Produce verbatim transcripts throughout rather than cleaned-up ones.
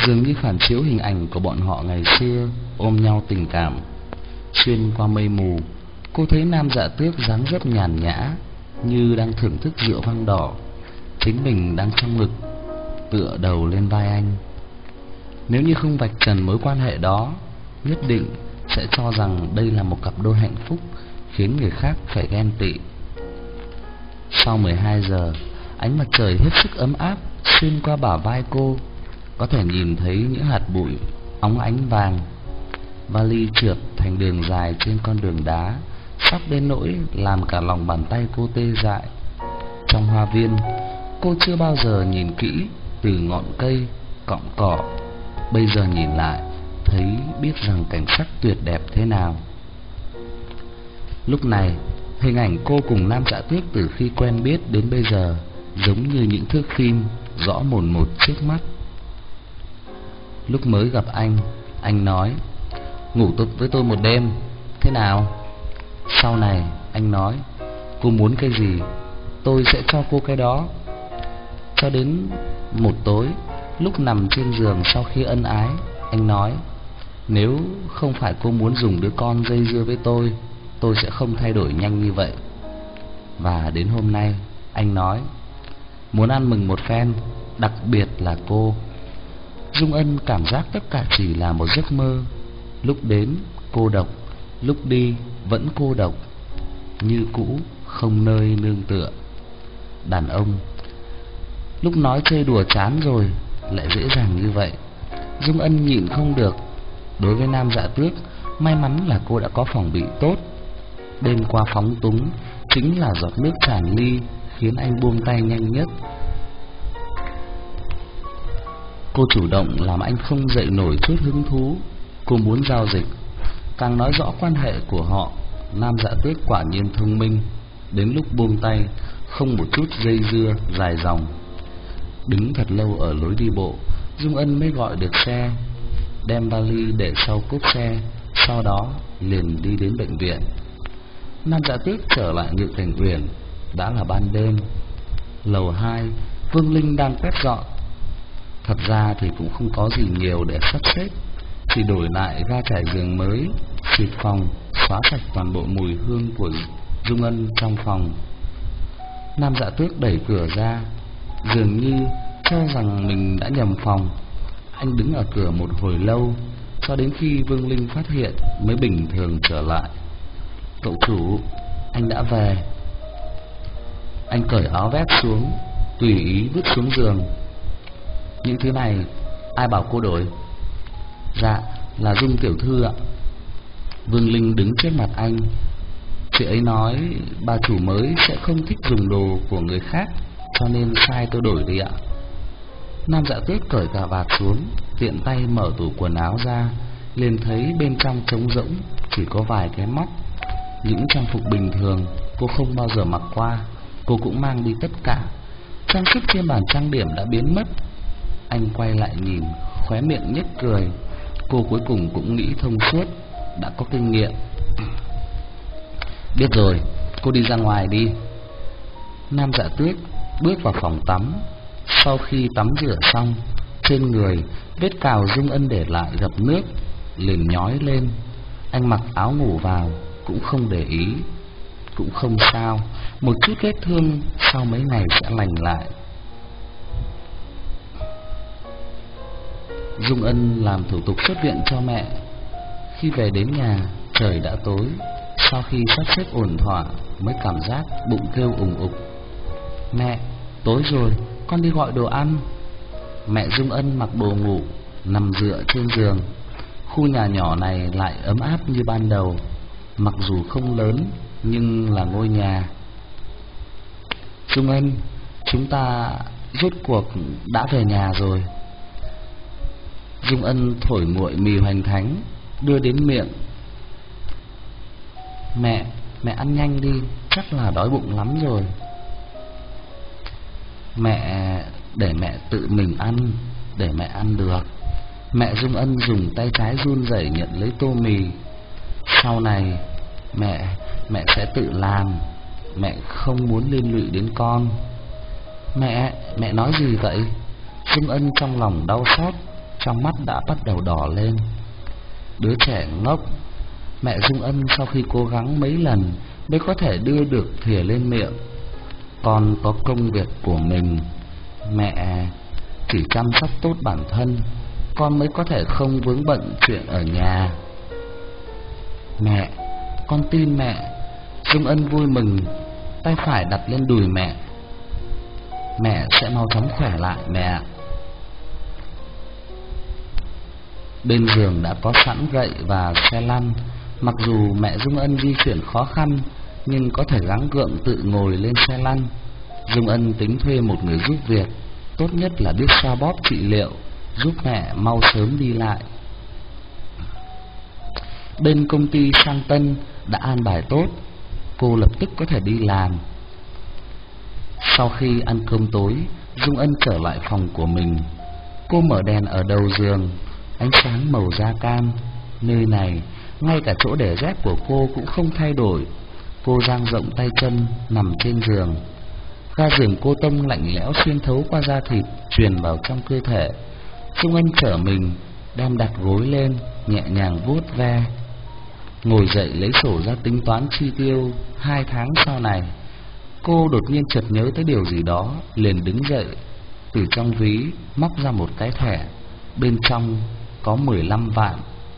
dường như phản chiếu hình ảnh của bọn họ ngày xưa ôm nhau tình cảm. Xuyên qua mây mù, cô thấy Nam Dạ Tước dáng dấp nhàn nhã, như đang thưởng thức rượu vang đỏ, chính mình đang trong ngực, tựa đầu lên vai anh. Nếu như không vạch trần mối quan hệ đó, nhất định sẽ cho rằng đây là một cặp đôi hạnh phúc, khiến người khác phải ghen tị. Sau mười hai giờ, ánh mặt trời hết sức ấm áp xuyên qua bả vai cô, có thể nhìn thấy những hạt bụi óng ánh vàng. Vali trượt thành đường dài trên con đường đá, sắp đến nỗi làm cả lòng bàn tay cô tê dại. Trong hoa viên, cô chưa bao giờ nhìn kỹ từ ngọn cây, cọng cỏ, bây giờ nhìn lại thấy biết rằng cảnh sắc tuyệt đẹp thế nào. Lúc này, hình ảnh cô cùng Nam Dạ Tước từ khi quen biết đến bây giờ giống như những thước phim rõ mồn một trước mắt. Lúc mới gặp anh, anh nói ngủ tục với tôi một đêm, thế nào? Sau này anh nói cô muốn cái gì tôi sẽ cho cô cái đó. Cho đến một tối, lúc nằm trên giường sau khi ân ái, anh nói nếu không phải cô muốn dùng đứa con dây dưa với tôi, tôi sẽ không thay đổi nhanh như vậy. Và đến hôm nay, anh nói muốn ăn mừng một phen, đặc biệt là cô. Dung Ân cảm giác tất cả chỉ là một giấc mơ. Lúc đến cô độc, lúc đi vẫn cô độc, như cũ không nơi nương tựa. Đàn ông lúc nói chơi đùa chán rồi lại dễ dàng như vậy. Dung Ân nhịn không được. Đối với Nam Dạ Tước, may mắn là cô đã có phòng bị tốt. Đêm qua phóng túng chính là giọt nước tràn ly khiến anh buông tay nhanh nhất. Cô chủ động làm anh không dậy nổi chút hứng thú. Cô muốn giao dịch. Càng nói rõ quan hệ của họ, Nam Dạ Tước quả nhiên thông minh. Đến lúc buông tay, không một chút dây dưa dài dòng. Đứng thật lâu ở lối đi bộ, Dung Ân mới gọi được xe, đem vali để sau cốp xe, sau đó liền đi đến bệnh viện. Nam Dạ Tước trở lại Ngự Thành Uyển, đã là ban đêm. Lầu hai, Vương Linh đang quét dọn. Thật ra thì cũng không có gì nhiều để sắp xếp, chỉ đổi lại ga trải giường mới, xịt phòng, xóa sạch toàn bộ mùi hương của Dung Ân trong phòng. Nam Dạ Tước đẩy cửa ra, dường như cho rằng mình đã nhầm phòng. Anh đứng ở cửa một hồi lâu, cho đến khi Vương Linh phát hiện mới bình thường trở lại. Cậu chủ, anh đã về. Anh cởi áo vest xuống, tùy ý vứt xuống giường. Những thứ này ai bảo cô đổi? Dạ, là Dung tiểu thư ạ. Vương Linh đứng trước mặt anh. Chị ấy nói bà chủ mới sẽ không thích dùng đồ của người khác, cho nên sai tôi đổi đi ạ. Nam Dạ Tước cởi cà vạt xuống, tiện tay mở tủ quần áo ra, liền thấy bên trong trống rỗng, chỉ có vài cái móc. Những trang phục bình thường cô không bao giờ mặc qua, cô cũng mang đi tất cả. Trang sức trên bàn trang điểm đã biến mất. Anh quay lại nhìn, khóe miệng nhếch cười. Cô cuối cùng cũng nghĩ thông suốt, đã có kinh nghiệm. Biết rồi, cô đi ra ngoài đi. Nam Dạ Tước bước vào phòng tắm. Sau khi tắm rửa xong, trên người vết cào Dung Ân để lại gặp nước, liền nhói lên. Anh mặc áo ngủ vào, cũng không để ý. Cũng không sao, một chút vết thương sau mấy ngày sẽ lành lại. Dung Ân làm thủ tục xuất viện cho mẹ. Khi về đến nhà, trời đã tối. Sau khi sắp xếp ổn thỏa, mới cảm giác bụng kêu ùng ục. Mẹ, tối rồi, con đi gọi đồ ăn. Mẹ Dung Ân mặc đồ ngủ, nằm dựa trên giường. Khu nhà nhỏ này lại ấm áp như ban đầu. Mặc dù không lớn, nhưng là ngôi nhà. Dung Ân, chúng ta rốt cuộc đã về nhà rồi. Dung Ân thổi nguội mì hoành thánh, đưa đến miệng. Mẹ, mẹ ăn nhanh đi, chắc là đói bụng lắm rồi. Mẹ, để mẹ tự mình ăn, để mẹ ăn được. Mẹ Dung Ân dùng tay trái run rẩy nhận lấy tô mì. Sau này, mẹ, mẹ sẽ tự làm. Mẹ không muốn liên lụy đến con. Mẹ, mẹ nói gì vậy? Dung Ân trong lòng đau xót, trong mắt đã bắt đầu đỏ lên. Đứa trẻ ngốc. Mẹ Dung Ân sau khi cố gắng mấy lần mới có thể đưa được thìa lên miệng. Con có công việc của mình. Mẹ chỉ chăm sóc tốt bản thân, con mới có thể không vướng bận chuyện ở nhà. Mẹ, con tin mẹ. Dung Ân vui mừng, tay phải đặt lên đùi mẹ. Mẹ sẽ mau chóng khỏe lại mẹ. Bên giường đã có sẵn gậy và xe lăn. Mặc dù mẹ Dung Ân di chuyển khó khăn, nhưng có thể gắng gượng tự ngồi lên xe lăn. Dung Ân tính thuê một người giúp việc, tốt nhất là biết xoa bóp trị liệu, giúp mẹ mau sớm đi lại. Bên công ty Sang Tân đã an bài tốt, cô lập tức có thể đi làm. Sau khi ăn cơm tối, Dung Ân trở lại phòng của mình. Cô mở đèn ở đầu giường, ánh sáng màu da cam. Nơi này, ngay cả chỗ để dép của cô cũng không thay đổi. Cô dang rộng tay chân nằm trên giường. Ga giường cô tông lạnh lẽo xuyên thấu qua da thịt, truyền vào trong cơ thể. Dung Ân trở mình, đem đặt gối lên, nhẹ nhàng vuốt ve. Ngồi dậy lấy sổ ra tính toán chi tiêu hai tháng sau này. Cô đột nhiên chợt nhớ tới điều gì đó, liền đứng dậy, từ trong ví móc ra một cái thẻ, bên trong có mười lăm vạn.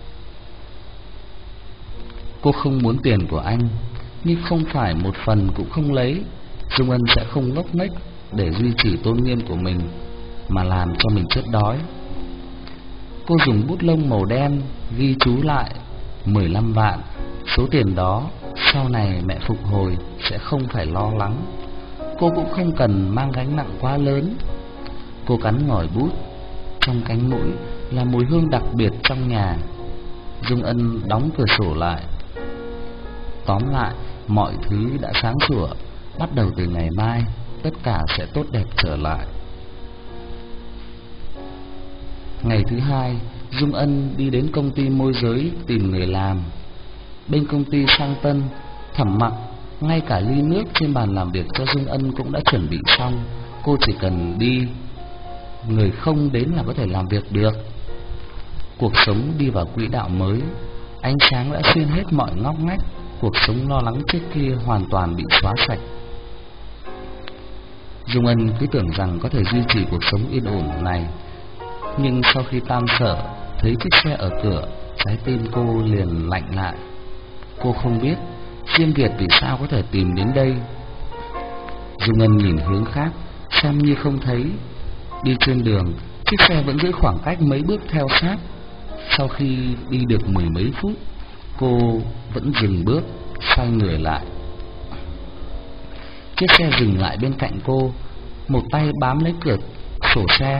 Cô không muốn tiền của anh, nhưng không phải một phần cũng không lấy. Dung Ân sẽ không ngốc nghếch để duy trì tôn nghiêm của mình mà làm cho mình chết đói. Cô dùng bút lông màu đen ghi chú lại mười lăm vạn. Số tiền đó sau này mẹ phục hồi sẽ không phải lo lắng. Cô cũng không cần mang gánh nặng quá lớn. Cô cắn ngòi bút, trong cánh mũi là mùi hương đặc biệt trong nhà. Dung Ân đóng cửa sổ lại. Tóm lại, mọi thứ đã sáng sủa. Bắt đầu từ ngày mai, tất cả sẽ tốt đẹp trở lại. Ngày thứ hai, Dung Ân đi đến công ty môi giới tìm người làm. Bên công ty Sang Tân, Thẩm Mặc, ngay cả ly nước trên bàn làm việc cho Dung Ân cũng đã chuẩn bị xong. Cô chỉ cần đi, người không đến là có thể làm việc được. Cuộc sống đi vào quỹ đạo mới. Ánh sáng đã xuyên hết mọi ngóc ngách. Cuộc sống lo lắng trước kia hoàn toàn bị xóa sạch. Dung Ân cứ tưởng rằng có thể duy trì cuộc sống yên ổn này, nhưng sau khi tan sở, thấy chiếc xe ở cửa, trái tim cô liền lạnh lại. Cô không biết Diêm Việt vì sao có thể tìm đến đây. Dung Ân nhìn hướng khác, xem như không thấy. Đi trên đường, chiếc xe vẫn giữ khoảng cách mấy bước theo sát. Sau khi đi được mười mấy phút, cô vẫn dừng bước, xoay người lại. Chiếc xe dừng lại bên cạnh cô, một tay bám lấy cửa sổ xe.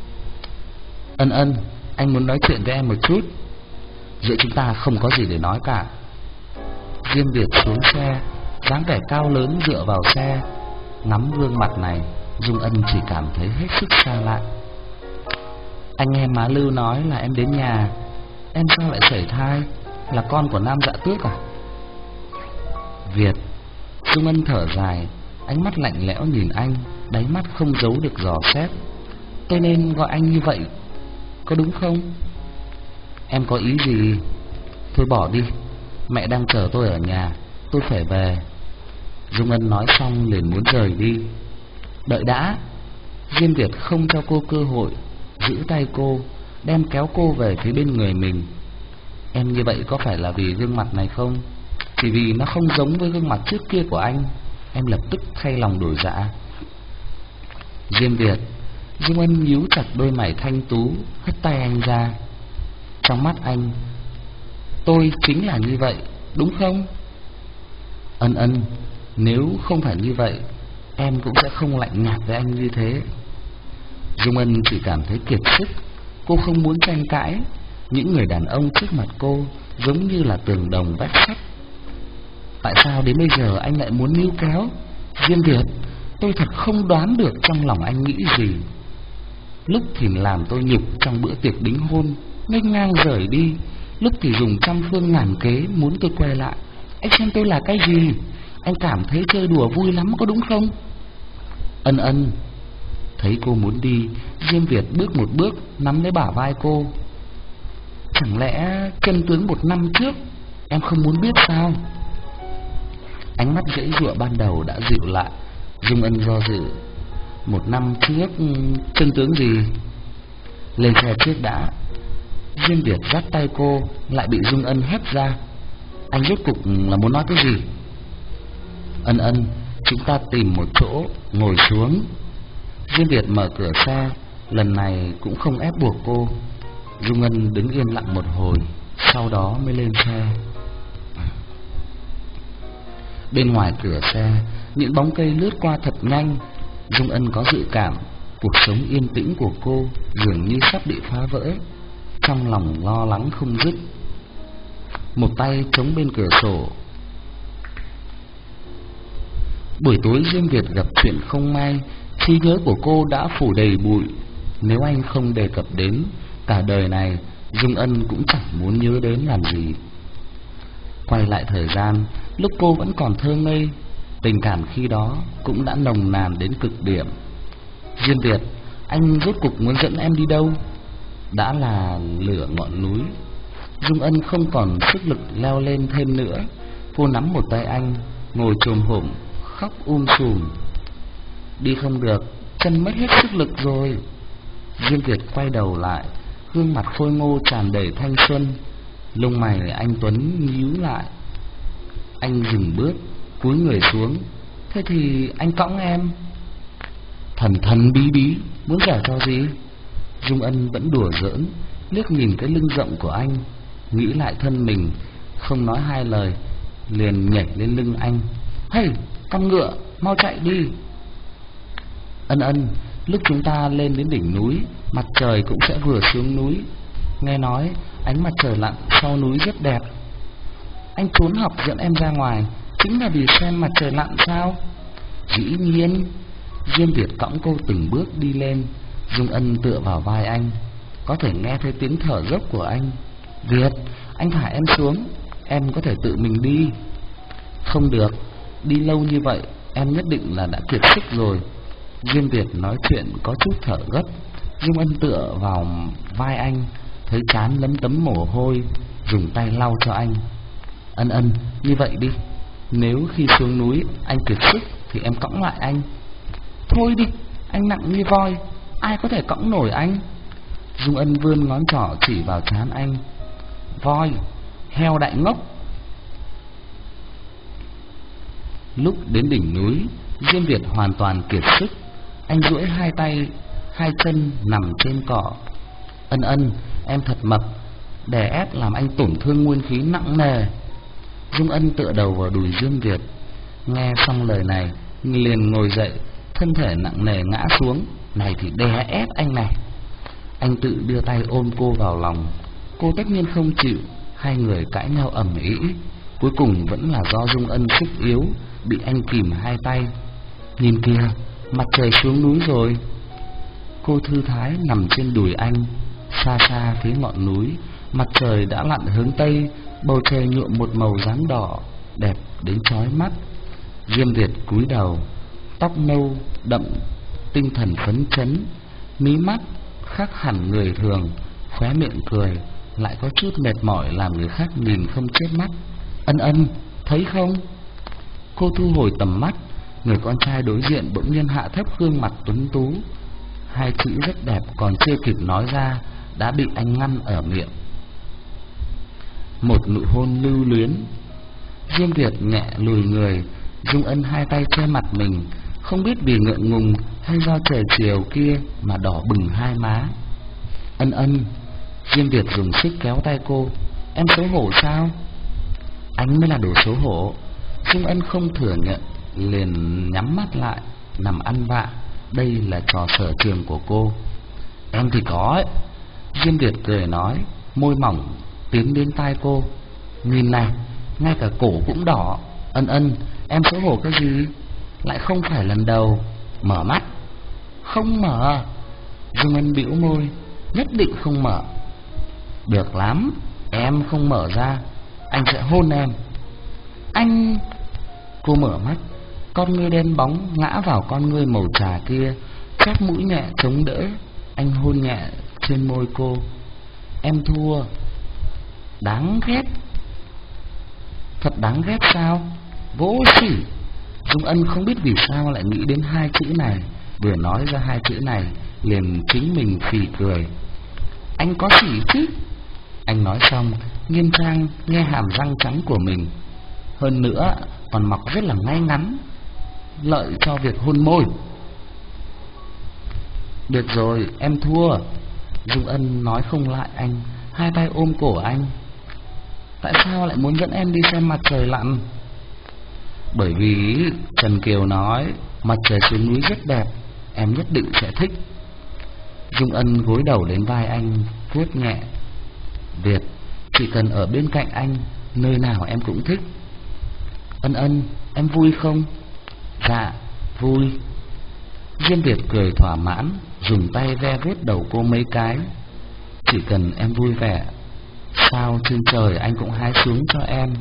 Ân Ân, anh muốn nói chuyện với em một chút. Giữa chúng ta không có gì để nói cả. Diêm Việt xuống xe, dáng vẻ cao lớn dựa vào xe. Ngắm gương mặt này, Dung Ân chỉ cảm thấy hết sức xa lạ. Anh nghe má Lưu nói là em đến nhà. Em sao lại sảy thai? Là con của Nam Dạ Tước à? Việt. Dung Ân thở dài, ánh mắt lạnh lẽo nhìn anh, đáy mắt không giấu được dò xét. Tôi nên gọi anh như vậy, có đúng không? Em có ý gì? Thôi bỏ đi, mẹ đang chờ tôi ở nhà, tôi phải về. Dung Ân nói xong liền muốn rời đi. Đợi đã. Diêm Việt không cho cô cơ hội, giữ tay cô, đem kéo cô về phía bên người mình. Em như vậy có phải là vì gương mặt này không? Chỉ vì nó không giống với gương mặt trước kia của anh, em lập tức thay lòng đổi dạ. Diêm Việt. Dung Ân nhíu chặt đôi mày thanh tú, hất tay anh ra. Trong mắt anh, tôi chính là như vậy, đúng không? Ân Ân, nếu không phải như vậy, em cũng sẽ không lạnh nhạt với anh như thế. Dung Ân chỉ cảm thấy kiệt sức. Cô không muốn tranh cãi. Những người đàn ông trước mặt cô giống như là tường đồng vách sắt. Tại sao đến bây giờ anh lại muốn níu kéo? Diêm Việt, tôi thật không đoán được trong lòng anh nghĩ gì. Lúc thì làm tôi nhục trong bữa tiệc đính hôn, nghênh ngang rời đi. Lúc thì dùng trăm phương ngàn kế muốn tôi quay lại. Anh xem tôi là cái gì? Anh cảm thấy chơi đùa vui lắm có đúng không? Ân Ân, Thấy cô muốn đi, Diêm Việt bước một bước nắm lấy bả vai cô. Chẳng lẽ chân tướng một năm trước em không muốn biết sao? Ánh mắt dãy dụa ban đầu đã dịu lại. Dung Ân do dự. Một năm trước chân tướng gì? Lên xe trước đã. Diêm Việt dắt tay cô, lại bị Dung Ân hất ra. Anh rốt cục là muốn nói cái gì? Ân Ân, chúng ta tìm một chỗ ngồi xuống. Diêm Việt mở cửa xe, lần này cũng không ép buộc cô. Dung Ân đứng yên lặng một hồi, sau đó mới lên xe. Bên ngoài cửa xe, những bóng cây lướt qua thật nhanh. Dung Ân có dự cảm cuộc sống yên tĩnh của cô dường như sắp bị phá vỡ. Trong lòng lo lắng không dứt. Một tay chống bên cửa sổ. Buổi tối Diêm Việt gặp chuyện không may, trí nhớ của cô đã phủ đầy bụi. Nếu anh không đề cập đến, cả đời này Dung Ân cũng chẳng muốn nhớ đến làm gì. Quay lại thời gian, lúc cô vẫn còn thơ ngây, tình cảm khi đó cũng đã nồng nàn đến cực điểm. Diêm Việt, anh rốt cục muốn dẫn em đi đâu? Đã là lửa ngọn núi. Dung Ân không còn sức lực leo lên thêm nữa. Cô nắm một tay anh, ngồi chồm hổm khóc um sùm. Đi không được, chân mất hết sức lực rồi. Diêm Việt quay đầu lại, gương mặt khôi ngô tràn đầy thanh xuân. Lông mày anh Tuấn nhíu lại. Anh dừng bước, cúi người xuống. Thế thì anh cõng em. Thần thần bí bí, muốn giả cho gì? Dung Ân vẫn đùa giỡn, liếc nhìn cái lưng rộng của anh, nghĩ lại thân mình, không nói hai lời, liền nhảy lên lưng anh. Hey, con ngựa, mau chạy đi. Ân Ân, lúc chúng ta lên đến đỉnh núi, mặt trời cũng sẽ vừa xuống núi. Nghe nói ánh mặt trời lặn sau núi rất đẹp. Anh trốn học dẫn em ra ngoài chính là vì xem mặt trời lặn sao? Dĩ nhiên. Diêm Việt cõng cô từng bước đi lên. Dung Ân tựa vào vai anh, có thể nghe thấy tiếng thở dốc của anh. Việt, anh thả em xuống, em có thể tự mình đi. Không được, đi lâu như vậy em nhất định là đã kiệt sức rồi. Diêm Việt nói chuyện có chút thở gấp. Dung Ân tựa vào vai anh, thấy trán lấm tấm mồ hôi, dùng tay lau cho anh. Ân Ân, như vậy đi, nếu khi xuống núi anh kiệt sức thì em cõng lại anh. Thôi đi, anh nặng như voi, ai có thể cõng nổi anh? Dung Ân vươn ngón trỏ chỉ vào trán anh. Voi, heo đại ngốc. Lúc đến đỉnh núi, Diêm Việt hoàn toàn kiệt sức. Anh duỗi hai tay, hai chân nằm trên cỏ. Ân Ân, em thật mập, đè ép làm anh tổn thương nguyên khí nặng nề. Dung Ân tựa đầu vào đùi Diêm Việt. Nghe xong lời này, liền ngồi dậy, thân thể nặng nề ngã xuống. Này thì đè ép anh này. Anh tự đưa tay ôm cô vào lòng. Cô tất nhiên không chịu. Hai người cãi nhau ầm ĩ. Cuối cùng vẫn là do Dung Ân sức yếu, bị anh kìm hai tay. Nhìn kìa, mặt trời xuống núi rồi. Cô thư thái nằm trên đùi anh. Xa xa phía ngọn núi, mặt trời đã lặn hướng tây, bầu trời nhuộm một màu ráng đỏ, đẹp đến chói mắt. Diêm Việt cúi đầu, tóc nâu đậm, tinh thần phấn chấn, mí mắt khác hẳn người thường, khóe miệng cười, lại có chút mệt mỏi làm người khác nhìn không chớp mắt. Ân Ân, thấy không? Cô thu hồi tầm mắt, người con trai đối diện bỗng nhiên hạ thấp gương mặt tuấn tú. Hai chữ rất đẹp còn chưa kịp nói ra đã bị anh ngăn ở miệng. Một nụ hôn lưu luyến. Diêm Việt nhẹ lùi người. Dung Ân hai tay che mặt mình, không biết vì ngượng ngùng hay do trời chiều kia mà đỏ bừng hai má. Ân Ân. Diêm Việt dùng sức kéo tay cô. Em xấu hổ sao? Anh mới là đồ xấu hổ. Dung Ân không thừa nhận, liền nhắm mắt lại, nằm ăn vạ. Đây là trò sở trường của cô. Em thì có ấy. Diêm Việt cười nói, môi mỏng tiến đến tai cô. Nhìn này, ngay cả cổ cũng đỏ. Ân Ân, em xấu hổ cái gì? Lại không phải lần đầu. Mở mắt. Không mở. Dung Ân bĩu môi, nhất định không mở. Được lắm, em không mở ra, anh sẽ hôn em. Anh... Cô mở mắt, con ngươi đen bóng ngã vào con ngươi màu trà kia, chóp mũi nhẹ chống đỡ. Anh hôn nhẹ trên môi cô. Em thua. Đáng ghét. Thật đáng ghét sao? Vô sỉ. Dung Ân không biết vì sao lại nghĩ đến hai chữ này. Vừa nói ra hai chữ này liền chính mình phì cười. Anh có sỉ chứ? Anh nói xong nghiêm trang nghe hàm răng trắng của mình. Hơn nữa còn mọc rất là ngay ngắn, lợi cho việc hôn môi. Được rồi, em thua. Dung Ân nói không lại anh, hai tay ôm cổ anh. Tại sao lại muốn dẫn em đi xem mặt trời lặn? Bởi vì Trần Kiều nói mặt trời xuống núi rất đẹp, em nhất định sẽ thích. Dung Ân gối đầu lên vai anh, vuốt nhẹ. Việt, chỉ cần ở bên cạnh anh, nơi nào em cũng thích. Ân Ân, em vui không? Dạ, vui. Diêm Việt cười thỏa mãn, dùng tay ve vuốt đầu cô mấy cái. Chỉ cần em vui vẻ, sao trên trời anh cũng hái xuống cho em.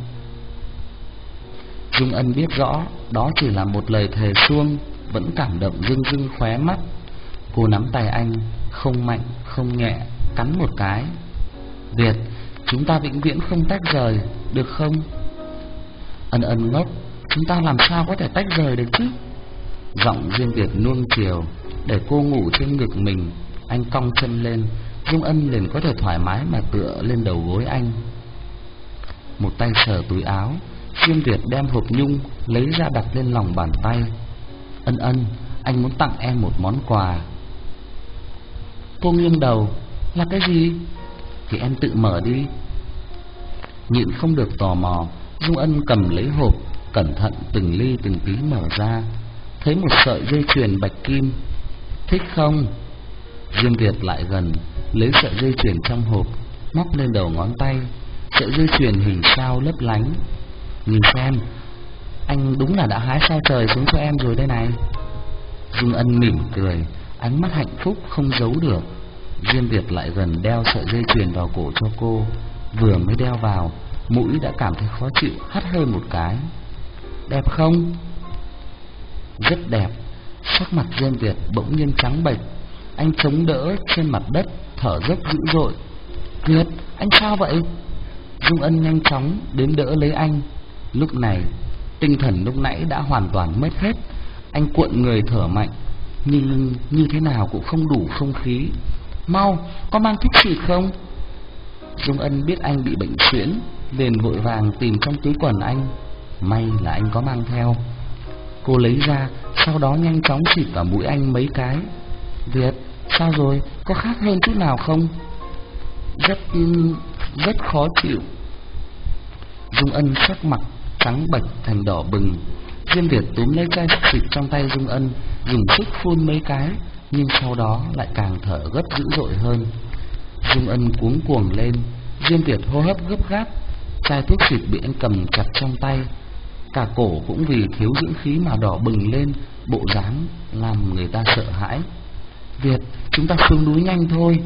Dung Ân biết rõ đó chỉ là một lời thề suông, vẫn cảm động rưng rưng khóe mắt. Cô nắm tay anh, không mạnh không nhẹ, cắn một cái. Việt, chúng ta vĩnh viễn không tách rời, được không? Ân Ân ngốc, chúng ta làm sao có thể tách rời được chứ? Giọng Diêm Việt nuông chiều, để cô ngủ trên ngực mình. Anh cong chân lên, Dung Ân liền có thể thoải mái mà tựa lên đầu gối anh. Một tay sờ túi áo, Diêm Việt đem hộp nhung lấy ra đặt lên lòng bàn tay. Ân Ân, anh muốn tặng em một món quà. Cô nghiêng đầu. Là cái gì? Thì em tự mở đi. Nhịn không được tò mò, Dung Ân cầm lấy hộp, cẩn thận từng ly từng tí mở ra. Thấy một sợi dây chuyền bạch kim. Thích không? Diêm Việt lại gần, lấy sợi dây chuyền trong hộp, móc lên đầu ngón tay. Sợi dây chuyền hình sao lấp lánh. Nhìn xem, anh đúng là đã hái sao trời xuống cho em rồi đây này. Dung Ân mỉm cười, ánh mắt hạnh phúc không giấu được. Diêm Việt lại gần đeo sợi dây chuyền vào cổ cho cô. Vừa mới đeo vào, mũi đã cảm thấy khó chịu, hắt hơi một cái. Đẹp không? Rất đẹp. Sắc mặt Diêm Việt bỗng nhiên trắng bệch. Anh chống đỡ trên mặt đất, thở dốc dữ dội. Việt, anh sao vậy? Dung Ân nhanh chóng đến đỡ lấy anh. Lúc này tinh thần lúc nãy đã hoàn toàn mất hết. Anh cuộn người thở mạnh, nhưng như thế nào cũng không đủ không khí. Mau, có mang thuốc xịt không? Dung Ân biết anh bị bệnh suyễn, liền vội vàng tìm trong túi quần anh. May là anh có mang theo. Cô lấy ra, sau đó nhanh chóng xịt vào mũi anh mấy cái. Việt, sao rồi? Có khác hơn chút nào không? Rất, rất khó chịu. Dung Ân sắc mặt trắng bệch thành đỏ bừng. Diêm Việt túm lấy chai thuốc xịt trong tay Dung Ân, dùng sức phun mấy cái, nhưng sau đó lại càng thở gấp dữ dội hơn. Dung Ân cuống cuồng lên. Diêm Việt hô hấp gấp gáp. Chai thuốc xịt bị anh cầm chặt trong tay, cả cổ cũng vì thiếu dưỡng khí mà đỏ bừng lên, bộ dáng làm người ta sợ hãi. Việt, chúng ta xuống núi nhanh thôi.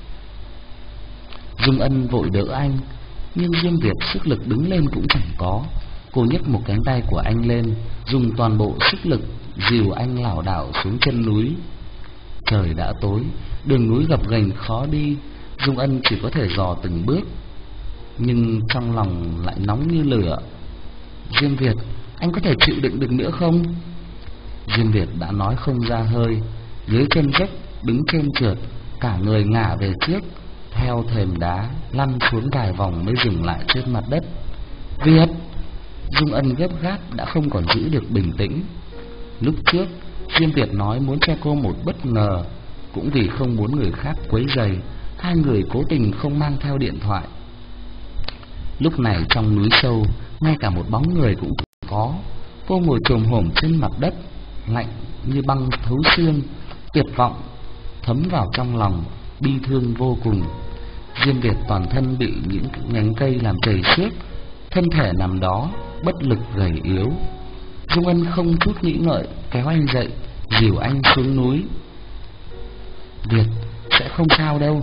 Dung Ân vội đỡ anh, nhưng Diêm Việt sức lực đứng lên cũng chẳng có. Cô nhấc một cánh tay của anh lên, dùng toàn bộ sức lực dìu anh lảo đảo xuống chân núi. Trời đã tối, đường núi gập ghềnh khó đi. Dung Ân chỉ có thể dò từng bước, nhưng trong lòng lại nóng như lửa. Diêm Việt, anh có thể chịu đựng được nữa không? Diêm Việt đã nói không ra hơi, dưới chân dốc đứng trên trượt, cả người ngả về trước, theo thềm đá lăn xuống vài vòng mới dừng lại trên mặt đất. Việt! Dung Ân gấp gáp đã không còn giữ được bình tĩnh. Lúc trước Diêm Việt nói muốn cho cô một bất ngờ, cũng vì không muốn người khác quấy rầy, hai người cố tình không mang theo điện thoại. Lúc này trong núi sâu, ngay cả một bóng người cũng không có. Cô ngồi chồm hổm trên mặt đất, lạnh như băng thấu xương, tuyệt vọng thấm vào trong lòng, bi thương vô cùng. Diêm Việt toàn thân bị những nhánh cây làm trầy xước, thân thể nằm đó bất lực gầy yếu. Dung Ân không chút nghĩ ngợi kéo anh dậy, dìu anh xuống núi. Việt, sẽ không sao đâu.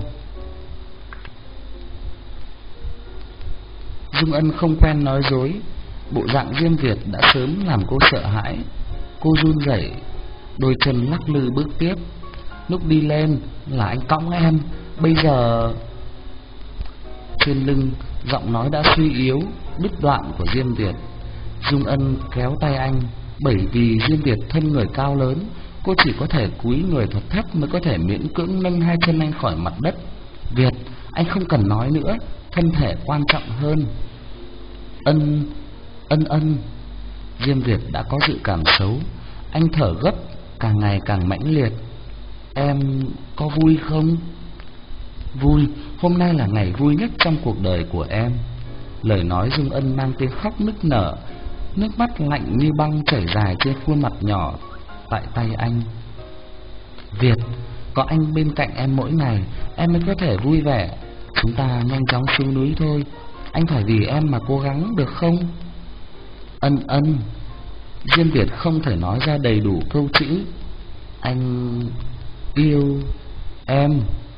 Dung Ân không quen nói dối, bộ dạng Diêm Việt đã sớm làm cô sợ hãi. Cô run rẩy, đôi chân lắc lư bước tiếp. Lúc đi lên là anh cõng em, bây giờ... Trên lưng, giọng nói đã suy yếu, đứt đoạn của Diêm Việt. Dung Ân kéo tay anh, bởi vì Diêm Việt thân người cao lớn, cô chỉ có thể cúi người thật thấp mới có thể miễn cưỡng nâng hai chân anh khỏi mặt đất. Việt, anh không cần nói nữa, thân thể quan trọng hơn. Ân, ân ân. Diêm Việt đã có dự cảm xấu, anh thở gấp, càng ngày càng mãnh liệt. Em có vui không? Vui, hôm nay là ngày vui nhất trong cuộc đời của em. Lời nói Dung Ân mang tiếng khóc nức nở, nước mắt lạnh như băng chảy dài trên khuôn mặt nhỏ tại tay anh. Việt, có anh bên cạnh em mỗi ngày, em mới có thể vui vẻ. Chúng ta nhanh chóng xuống núi thôi, anh phải vì em mà cố gắng được không? Ân ân. Diêm Việt không thể nói ra đầy đủ câu chữ. Anh yêu em.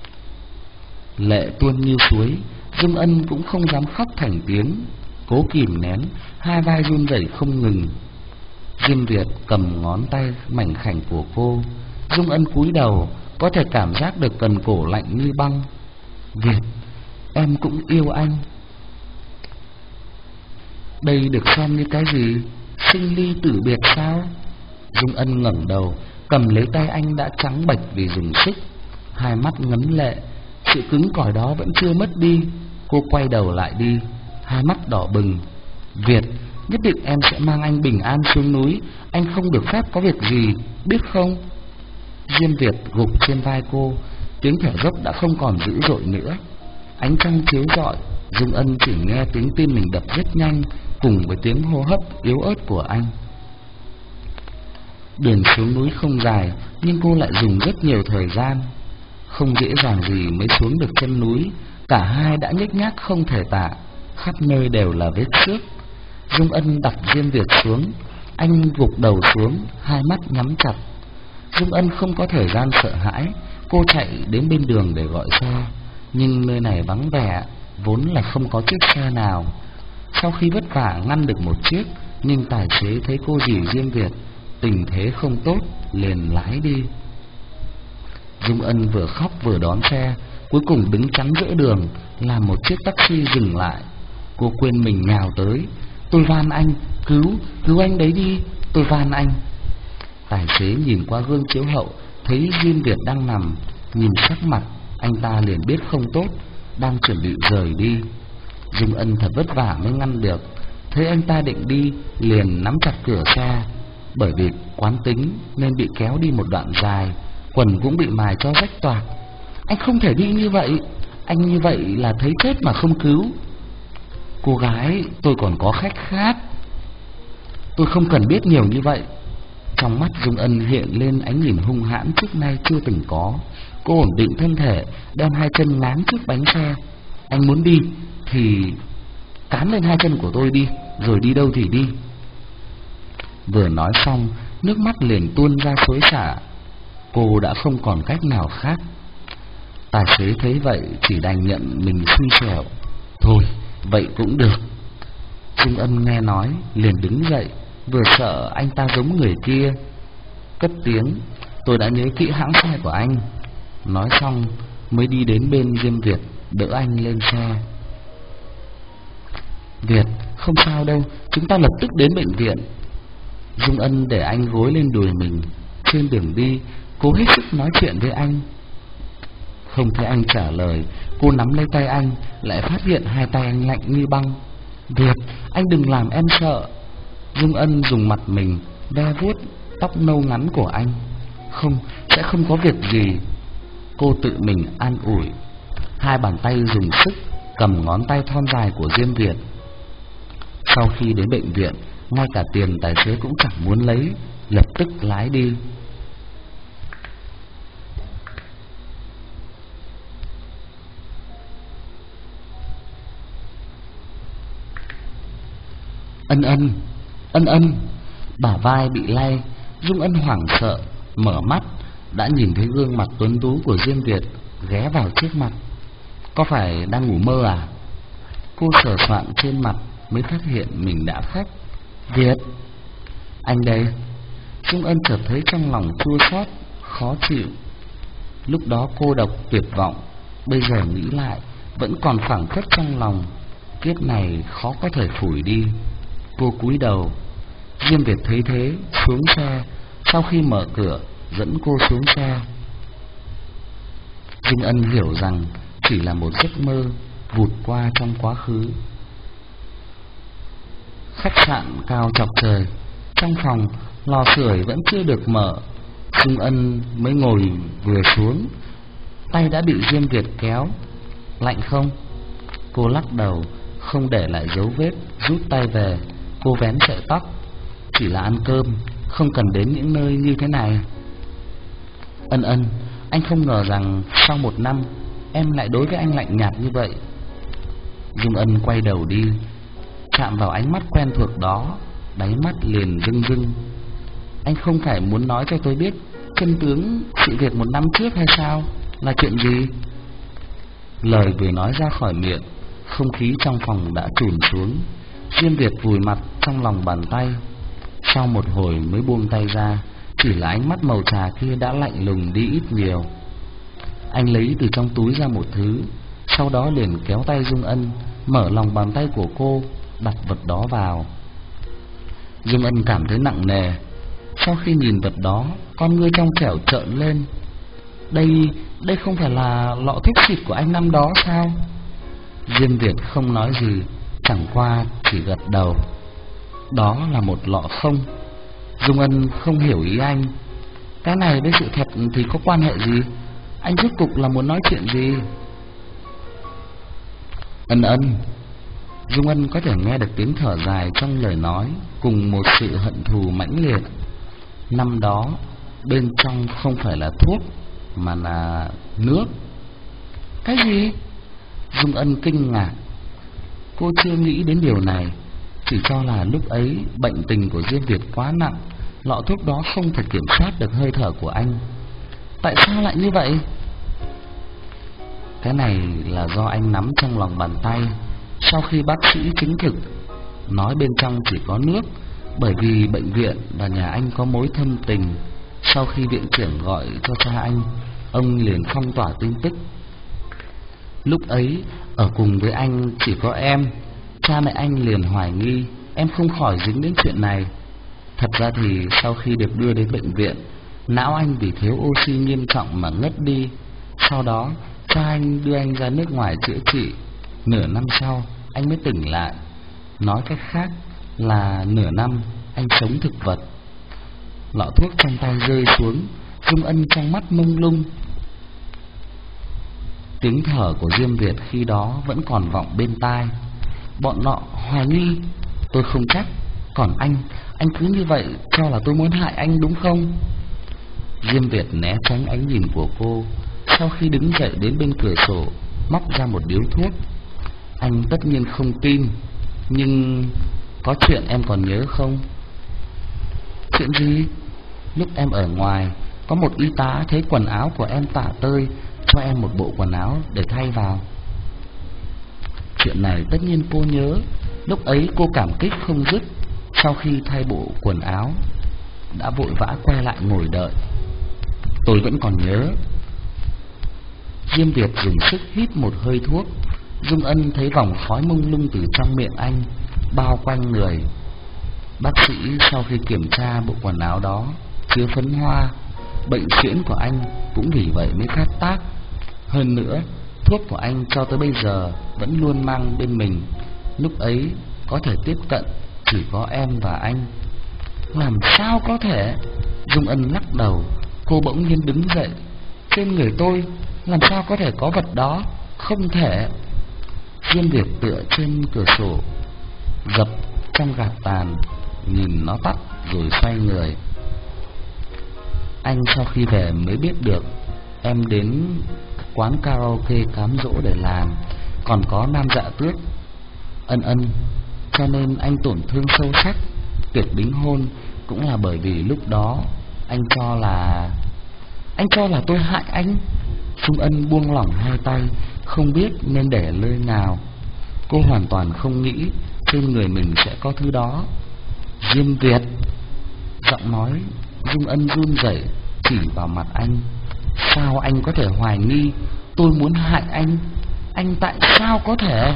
Lệ tuôn như suối, Dung Ân cũng không dám khóc thành tiếng, cố kìm nén, hai vai run rẩy không ngừng. Diêm Việt cầm ngón tay mảnh khảnh của cô, Dung Ân cúi đầu, có thể cảm giác được cần cổ lạnh như băng. Việt, em cũng yêu anh. Đây được xem như cái gì? Sinh ly tử biệt sao? Dung Ân ngẩng đầu, cầm lấy tay anh đã trắng bệch vì dùng sức, hai mắt ngấn lệ. Sự cứng cỏi đó vẫn chưa mất đi. Cô quay đầu lại đi, hai mắt đỏ bừng. Việt, nhất định em sẽ mang anh bình an xuống núi, anh không được phép có việc gì, biết không? Diêm Việt gục trên vai cô, tiếng thở dốc đã không còn dữ dội nữa. Ánh trăng chiếu rọi, Dung Ân chỉ nghe tiếng tim mình đập rất nhanh, cùng với tiếng hô hấp yếu ớt của anh. Đường xuống núi không dài, nhưng cô lại dùng rất nhiều thời gian. Không dễ dàng gì mới xuống được chân núi, cả hai đã nhếch nhác không thể tả, khắp nơi đều là vết xước. Dung Ân đặt Diêm Việt xuống, anh gục đầu xuống, hai mắt nhắm chặt. Dung Ân không có thời gian sợ hãi, cô chạy đến bên đường để gọi xe, nhưng nơi này vắng vẻ, vốn là không có chiếc xe nào. Sau khi vất vả ngăn được một chiếc, nhưng tài xế thấy cô dì Diêm Việt, tình thế không tốt, liền lái đi. Dung Ân vừa khóc vừa đón xe, cuối cùng đứng chắn giữa đường, làm một chiếc taxi dừng lại. Cô quên mình nhào tới. Tôi van anh, cứu, cứu anh đấy đi, tôi van anh. Tài xế nhìn qua gương chiếu hậu, thấy Diêm Việt đang nằm, nhìn sắc mặt, anh ta liền biết không tốt, đang chuẩn bị rời đi. Dung Ân thật vất vả mới ngăn được, thấy anh ta định đi, liền nắm chặt cửa xe. Bởi vì quán tính nên bị kéo đi một đoạn dài, quần cũng bị mài cho rách toạc. Anh không thể đi như vậy, anh như vậy là thấy chết mà không cứu. Cô gái, tôi còn có khách khác. Tôi không cần biết nhiều như vậy. Trong mắt Dung Ân hiện lên ánh nhìn hung hãn trước nay chưa từng có. Cô ổn định thân thể, đem hai chân ngáng trước bánh xe. Anh muốn đi thì cán lên hai chân của tôi đi, rồi đi đâu thì đi. Vừa nói xong, nước mắt liền tuôn ra xối xả. Cô đã không còn cách nào khác. Tài xế thấy vậy chỉ đành nhận mình xui xẻo. Thôi, vậy cũng được. Dung Ân nghe nói liền đứng dậy, vừa sợ anh ta giống người kia, cất tiếng, tôi đã nhớ kỹ hãng xe của anh. Nói xong mới đi đến bên Diêm Việt, đỡ anh lên xe. Việt, không sao đâu, chúng ta lập tức đến bệnh viện. Dung Ân để anh gối lên đùi mình. Trên đường đi, cô hết sức nói chuyện với anh. Không thấy anh trả lời, cô nắm lấy tay anh, lại phát hiện hai tay anh lạnh như băng. Việt, anh đừng làm em sợ. Dung Ân dùng mặt mình ve vuốt tóc nâu ngắn của anh. Không, sẽ không có việc gì. Cô tự mình an ủi. Hai bàn tay dùng sức cầm ngón tay thon dài của Diêm Việt. Sau khi đến bệnh viện, ngay cả tiền tài xế cũng chẳng muốn lấy, lập tức lái đi. Ân ân, ân ân. Bả vai bị lay, Dung Ân hoảng sợ, mở mắt, đã nhìn thấy gương mặt tuấn tú của Diêm Việt ghé vào trước mặt. Có phải đang ngủ mơ à? Cô sờ soạng trên mặt mới phát hiện mình đã khóc. Việt, anh đây. Dung Ân chợt thấy trong lòng chua xót, khó chịu. Lúc đó cô độc tuyệt vọng, bây giờ nghĩ lại vẫn còn phảng phất trong lòng. Kiếp này khó có thể phủi đi. Cô cúi đầu. Diêm Việt thấy thế, xuống xe. Sau khi mở cửa, dẫn cô xuống xe. Dung Ân hiểu rằng chỉ là một giấc mơ vụt qua trong quá khứ. Khách sạn cao chọc trời. Trong phòng, lò sưởi vẫn chưa được mở. Dung Ân mới ngồi vừa xuống, tay đã bị Diêm Việt kéo. Lạnh không? Cô lắc đầu, không để lại dấu vết, rút tay về. Cô vén sợi tóc. Chỉ là ăn cơm, không cần đến những nơi như thế này. Ân Ân, anh không ngờ rằng sau một năm em lại đối với anh lạnh nhạt như vậy. Dung Ân quay đầu đi, chạm vào ánh mắt quen thuộc đó, đáy mắt liền rưng rưng. Anh không phải muốn nói cho tôi biết chân tướng sự việc một năm trước hay sao? Là chuyện gì? Lời vừa nói ra khỏi miệng, không khí trong phòng đã trùn xuống. Diêm Việt vùi mặt trong lòng bàn tay. Sau một hồi mới buông tay ra. Chỉ là ánh mắt màu trà kia đã lạnh lùng đi ít nhiều. Anh lấy từ trong túi ra một thứ, sau đó liền kéo tay Dung Ân, mở lòng bàn tay của cô, đặt vật đó vào. Dung Ân cảm thấy nặng nề. Sau khi nhìn vật đó, con ngươi trong trẻo trợn lên. Đây, đây không phải là lọ thuốc xịt của anh năm đó sao? Diêm Việt không nói gì, chẳng qua chỉ gật đầu. Đó là một lọ không. Dung Ân không hiểu ý anh. Cái này với sự thật thì có quan hệ gì? Anh rốt cục là muốn nói chuyện gì? Ân Ân. Dung Ân có thể nghe được tiếng thở dài trong lời nói, cùng một sự hận thù mãnh liệt. Năm đó, bên trong không phải là thuốc, mà là nước. Cái gì? Dung Ân kinh ngạc. Cô chưa nghĩ đến điều này, chỉ cho là lúc ấy bệnh tình của Diêm Việt quá nặng, lọ thuốc đó không thể kiểm soát được hơi thở của anh. Tại sao lại như vậy? Cái này là do anh nắm trong lòng bàn tay. Sau khi bác sĩ chứng thực, nói bên trong chỉ có nước, bởi vì bệnh viện và nhà anh có mối thâm tình. Sau khi viện trưởng gọi cho cha anh, ông liền phong tỏa tin tức. Lúc ấy ở cùng với anh chỉ có em. Cha mẹ anh liền hoài nghi em không khỏi dính đến chuyện này. Thật ra thì sau khi được đưa đến bệnh viện, não anh vì thiếu oxy nghiêm trọng mà ngất đi. Sau đó cha anh đưa anh ra nước ngoài chữa trị. Nửa năm sau anh mới tỉnh lại. Nói cách khác là nửa năm anh sống thực vật. Lọ thuốc trong tay rơi xuống. Dung Ân trong mắt mông lung. Tiếng thở của Diêm Việt khi đó vẫn còn vọng bên tai. Bọn nọ hoài nghi, tôi không chắc. Còn anh, anh cứ như vậy cho là tôi muốn hại anh đúng không? Diêm Việt né tránh ánh nhìn của cô. Sau khi đứng dậy đến bên cửa sổ, móc ra một điếu thuốc. Anh tất nhiên không tin. Nhưng có chuyện em còn nhớ không? Chuyện gì? Lúc em ở ngoài, có một y tá thấy quần áo của em tả tơi, cho em một bộ quần áo để thay vào. Chuyện này tất nhiên cô nhớ. Lúc ấy cô cảm kích không dứt. Sau khi thay bộ quần áo, đã vội vã quay lại ngồi đợi. Tôi vẫn còn nhớ. Diêm Việt dùng sức hít một hơi thuốc. Dung Ân thấy vòng khói mông lung từ trong miệng anh bao quanh người. Bác sĩ sau khi kiểm tra bộ quần áo đó chứa phấn hoa, bệnh suyễn của anh cũng vì vậy mới phát tác. Hơn nữa, thuốc của anh cho tới bây giờ vẫn luôn mang bên mình. Lúc ấy có thể tiếp cận chỉ có em và anh. Làm sao có thể? Dung Ân lắc đầu. Cô bỗng nhiên đứng dậy. Trên người tôi làm sao có thể có vật đó? Không thể. Diêm Việt tựa trên cửa sổ, dập trong gạt tàn, nhìn nó tắt rồi xoay người. Anh sau khi về mới biết được em đến quán karaoke cám dỗ để làm, còn có Nam Dạ Tước. Ân Ân, cho nên anh tổn thương sâu sắc. Tiệc đính hôn cũng là bởi vì lúc đó anh cho là Anh cho là tôi hại anh. Dung Ân buông lỏng hai tay, không biết nên để nơi nào. Cô hoàn toàn không nghĩ trên người mình sẽ có thứ đó. Diêm Việt. Giọng nói Dung Ân run rẩy chỉ vào mặt anh. Sao anh có thể hoài nghi tôi muốn hại anh? Anh tại sao có thể?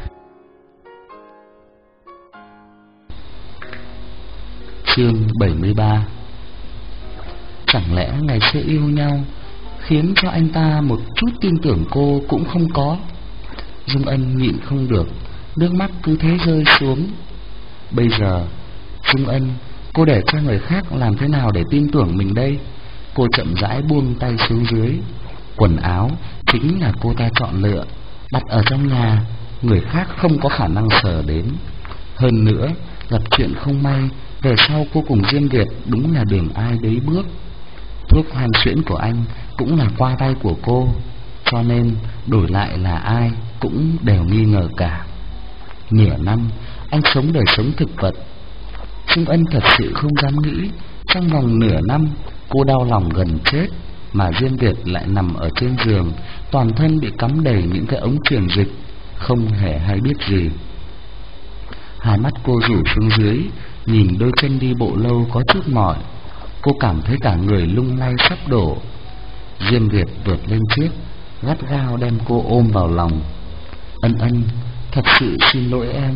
Chương bảy mươi ba. Chẳng lẽ ngày xưa yêu nhau khiến cho anh ta một chút tin tưởng cô cũng không có? Dung Ân nhịn không được, nước mắt cứ thế rơi xuống. Bây giờ, Dung Ân, cô để cho người khác làm thế nào để tin tưởng mình đây? Cô chậm rãi buông tay xuống dưới. Quần áo chính là cô ta chọn lựa, đặt ở trong nhà, người khác không có khả năng sờ đến. Hơn nữa, gặp chuyện không may, về sau cô cùng Diêm Việt đúng là đường ai đấy bước. Thuốc hoang xuyễn của anh cũng là qua tay của cô, cho nên đổi lại là ai cũng đều nghi ngờ cả. Nửa năm anh sống đời sống thực vật. Dung Ân thật sự không dám nghĩ trong vòng nửa năm cô đau lòng gần chết, mà Diêm Việt lại nằm ở trên giường, toàn thân bị cắm đầy những cái ống truyền dịch, không hề hay biết gì. Hai mắt cô rủ xuống dưới, nhìn đôi chân đi bộ lâu có chút mỏi. Cô cảm thấy cả người lung lay sắp đổ. Diêm Việt vượt lên trước, gắt gao đem cô ôm vào lòng. Ân Ân, thật sự xin lỗi em.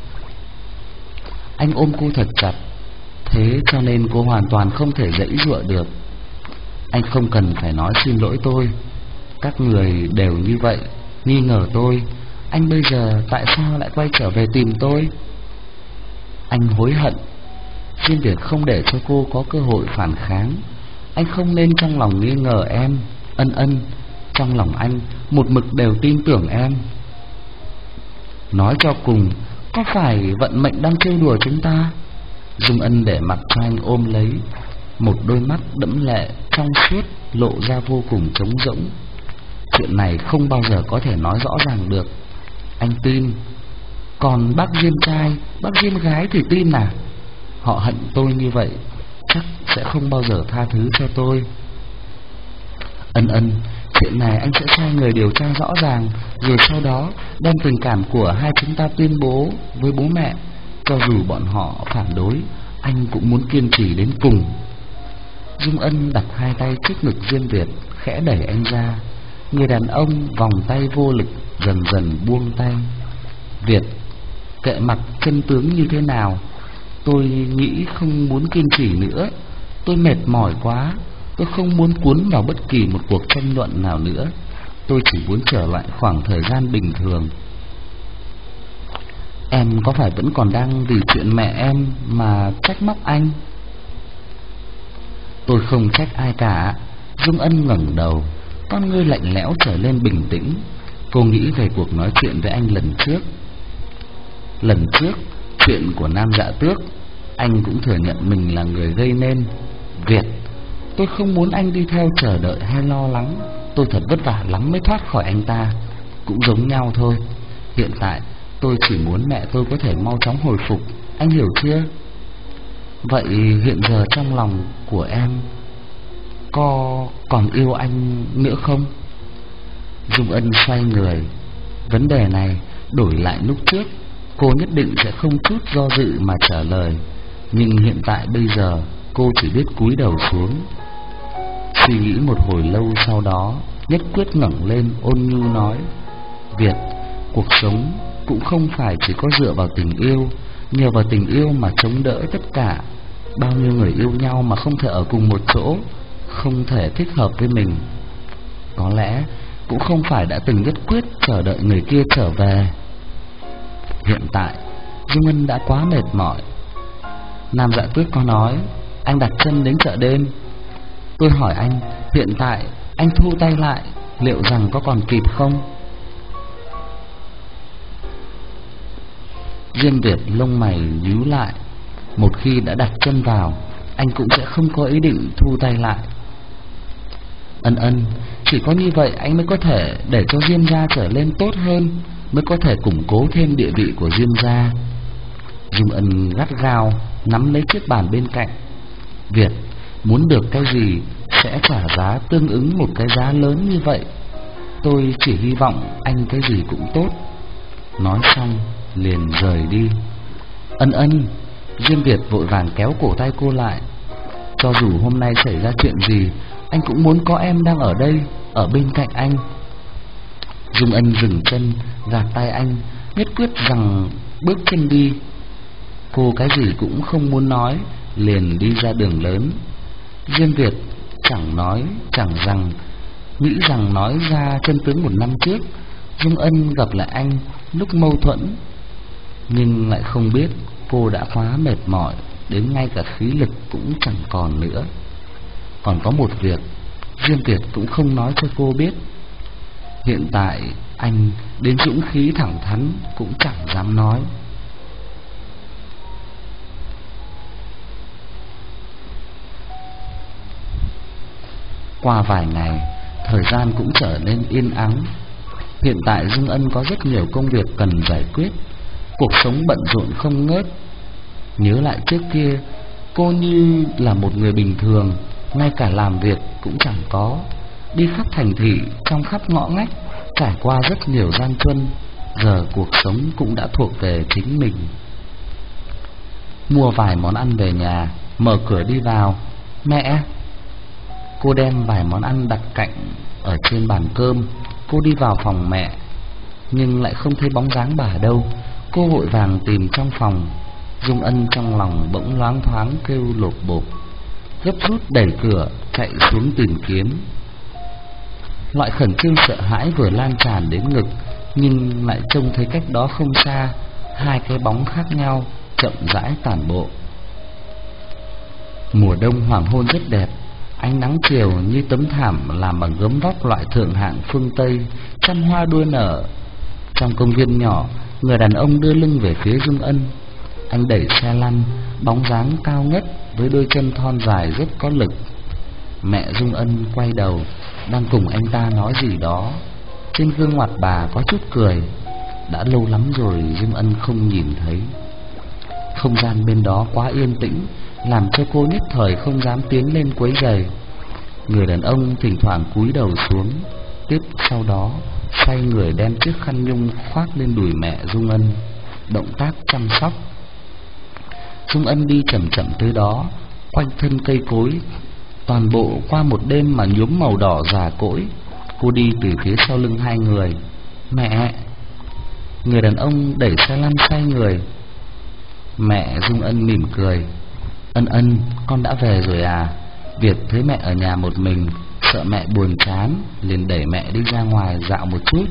Anh ôm cô thật chặt, thế cho nên cô hoàn toàn không thể giãy giụa được. Anh không cần phải nói xin lỗi tôi, các người đều như vậy, nghi ngờ tôi. Anh bây giờ tại sao lại quay trở về tìm tôi? Anh hối hận. Diêm Việt không để cho cô có cơ hội phản kháng. Anh không nên trong lòng nghi ngờ em. Ân Ân, trong lòng anh một mực đều tin tưởng em. Nói cho cùng, có phải vận mệnh đang trêu đùa chúng ta? Dung Ân để mặc cho anh ôm lấy, một đôi mắt đẫm lệ trong suốt lộ ra vô cùng trống rỗng. Chuyện này không bao giờ có thể nói rõ ràng được. Anh tin. Còn bác Diêm trai, bác Diêm gái thì tin à? Họ hận tôi như vậy, chắc sẽ không bao giờ tha thứ cho tôi. Ân Ân, chuyện này anh sẽ sai người điều tra rõ ràng, rồi sau đó đem tình cảm của hai chúng ta tuyên bố với bố mẹ. Cho dù bọn họ phản đối, anh cũng muốn kiên trì đến cùng. Dung Ân đặt hai tay trước ngực Diêm Việt, khẽ đẩy anh ra. Người đàn ông vòng tay vô lực dần dần buông tay. Việt, kệ mặc chân tướng như thế nào, tôi nghĩ không muốn kiên trì nữa. Tôi mệt mỏi quá. Tôi không muốn cuốn vào bất kỳ một cuộc tranh luận nào nữa. Tôi chỉ muốn trở lại khoảng thời gian bình thường. Em có phải vẫn còn đang vì chuyện mẹ em mà trách móc anh? Tôi không trách ai cả. Dung Ân ngẩng đầu, con ngươi lạnh lẽo trở lên bình tĩnh. Cô nghĩ về cuộc nói chuyện với anh lần trước. Lần trước, chuyện của Nam Dạ Tước, anh cũng thừa nhận mình là người gây nên. Việt, tôi không muốn anh đi theo chờ đợi hay lo lắng. Tôi thật vất vả lắm mới thoát khỏi anh ta. Cũng giống nhau thôi. Hiện tại tôi chỉ muốn mẹ tôi có thể mau chóng hồi phục. Anh hiểu chưa? Vậy hiện giờ trong lòng của em có còn yêu anh nữa không? Dung Ân xoay người. Vấn đề này đổi lại lúc trước, cô nhất định sẽ không chút do dự mà trả lời. Nhưng hiện tại bây giờ cô chỉ biết cúi đầu xuống. Suy nghĩ một hồi lâu sau đó, nhất quyết ngẩng lên ôn nhu nói: Việt, cuộc sống cũng không phải chỉ có dựa vào tình yêu, nhờ vào tình yêu mà chống đỡ tất cả. Bao nhiêu người yêu nhau mà không thể ở cùng một chỗ, không thể thích hợp với mình. Có lẽ cũng không phải đã từng nhất quyết chờ đợi người kia trở về. Hiện tại Dung Ân đã quá mệt mỏi. Nam Dạ Tước có nói anh đặt chân đến chợ đêm. Tôi hỏi anh, hiện tại anh thu tay lại, liệu rằng có còn kịp không? Diêm Việt lông mày nhíu lại. Một khi đã đặt chân vào, anh cũng sẽ không có ý định thu tay lại. Ân Ân, chỉ có như vậy anh mới có thể để cho Diêm gia trở lên tốt hơn, mới có thể củng cố thêm địa vị của Diêm gia. Dung Ân gắt gao nắm lấy chiếc bàn bên cạnh. Việt, muốn được cái gì sẽ trả giá tương ứng một cái giá lớn như vậy. Tôi chỉ hy vọng anh cái gì cũng tốt. Nói xong liền rời đi. Ân Ân, Diêm Việt vội vàng kéo cổ tay cô lại. cho dù hôm nay xảy ra chuyện gì, anh cũng muốn có em đang ở đây, ở bên cạnh anh. Dung Ân dừng chân, gạt tay anh, nhất quyết rằng bước chân đi. Cô cái gì cũng không muốn nói, liền đi ra đường lớn. Diêm Việt chẳng nói chẳng rằng, nghĩ rằng nói ra chân tướng một năm trước Dung Ân gặp lại anh lúc mâu thuẫn, nhưng lại không biết cô đã quá mệt mỏi đến ngay cả khí lực cũng chẳng còn nữa. Còn có một việc Diêm Việt cũng không nói cho cô biết. Hiện tại anh đến dũng khí thẳng thắn cũng chẳng dám nói. Qua vài ngày, thời gian cũng trở nên yên ắng. Hiện tại Dung Ân có rất nhiều công việc cần giải quyết, cuộc sống bận rộn không ngớt. Nhớ lại trước kia, cô như là một người bình thường, ngay cả làm việc cũng chẳng có, đi khắp thành thị, trong khắp ngõ ngách, trải qua rất nhiều gian truân. Giờ cuộc sống cũng đã thuộc về chính mình. Mua vài món ăn về nhà, mở cửa đi vào. Mẹ! Cô đem vài món ăn đặt cạnh ở trên bàn cơm. Cô đi vào phòng mẹ, nhưng lại không thấy bóng dáng bà đâu. Cô vội vàng tìm trong phòng. Dung Ân trong lòng bỗng loáng thoáng kêu lột bột, gấp rút đẩy cửa chạy xuống tìm kiếm. Loại khẩn trương sợ hãi vừa lan tràn đến ngực, nhưng lại trông thấy cách đó không xa hai cái bóng khác nhau chậm rãi tản bộ. Mùa đông hoàng hôn rất đẹp, ánh nắng chiều như tấm thảm làm bằng gấm vóc loại thượng hạng phương Tây, trăm hoa đua nở. Trong công viên nhỏ, người đàn ông đưa lưng về phía Dung Ân. Anh đẩy xe lăn, bóng dáng cao ngất với đôi chân thon dài rất có lực. Mẹ Dung Ân quay đầu, đang cùng anh ta nói gì đó. Trên gương mặt bà có chút cười. Đã lâu lắm rồi Dung Ân không nhìn thấy. Không gian bên đó quá yên tĩnh, làm cho cô nhất thời không dám tiến lên quấy rầy. Người đàn ông thỉnh thoảng cúi đầu xuống, tiếp sau đó xoay người đem chiếc khăn nhung khoác lên đùi mẹ Dung Ân, động tác chăm sóc. Dung Ân đi chậm chậm tới đó, quanh thân cây cối, toàn bộ qua một đêm mà nhuốm màu đỏ già cỗi. Cô đi từ phía sau lưng hai người. Mẹ! Người đàn ông đẩy xe lăn xoay người. Mẹ Dung Ân mỉm cười. Ân Ân, con đã về rồi à? Việt thấy mẹ ở nhà một mình, sợ mẹ buồn chán, liền đẩy mẹ đi ra ngoài dạo một chút.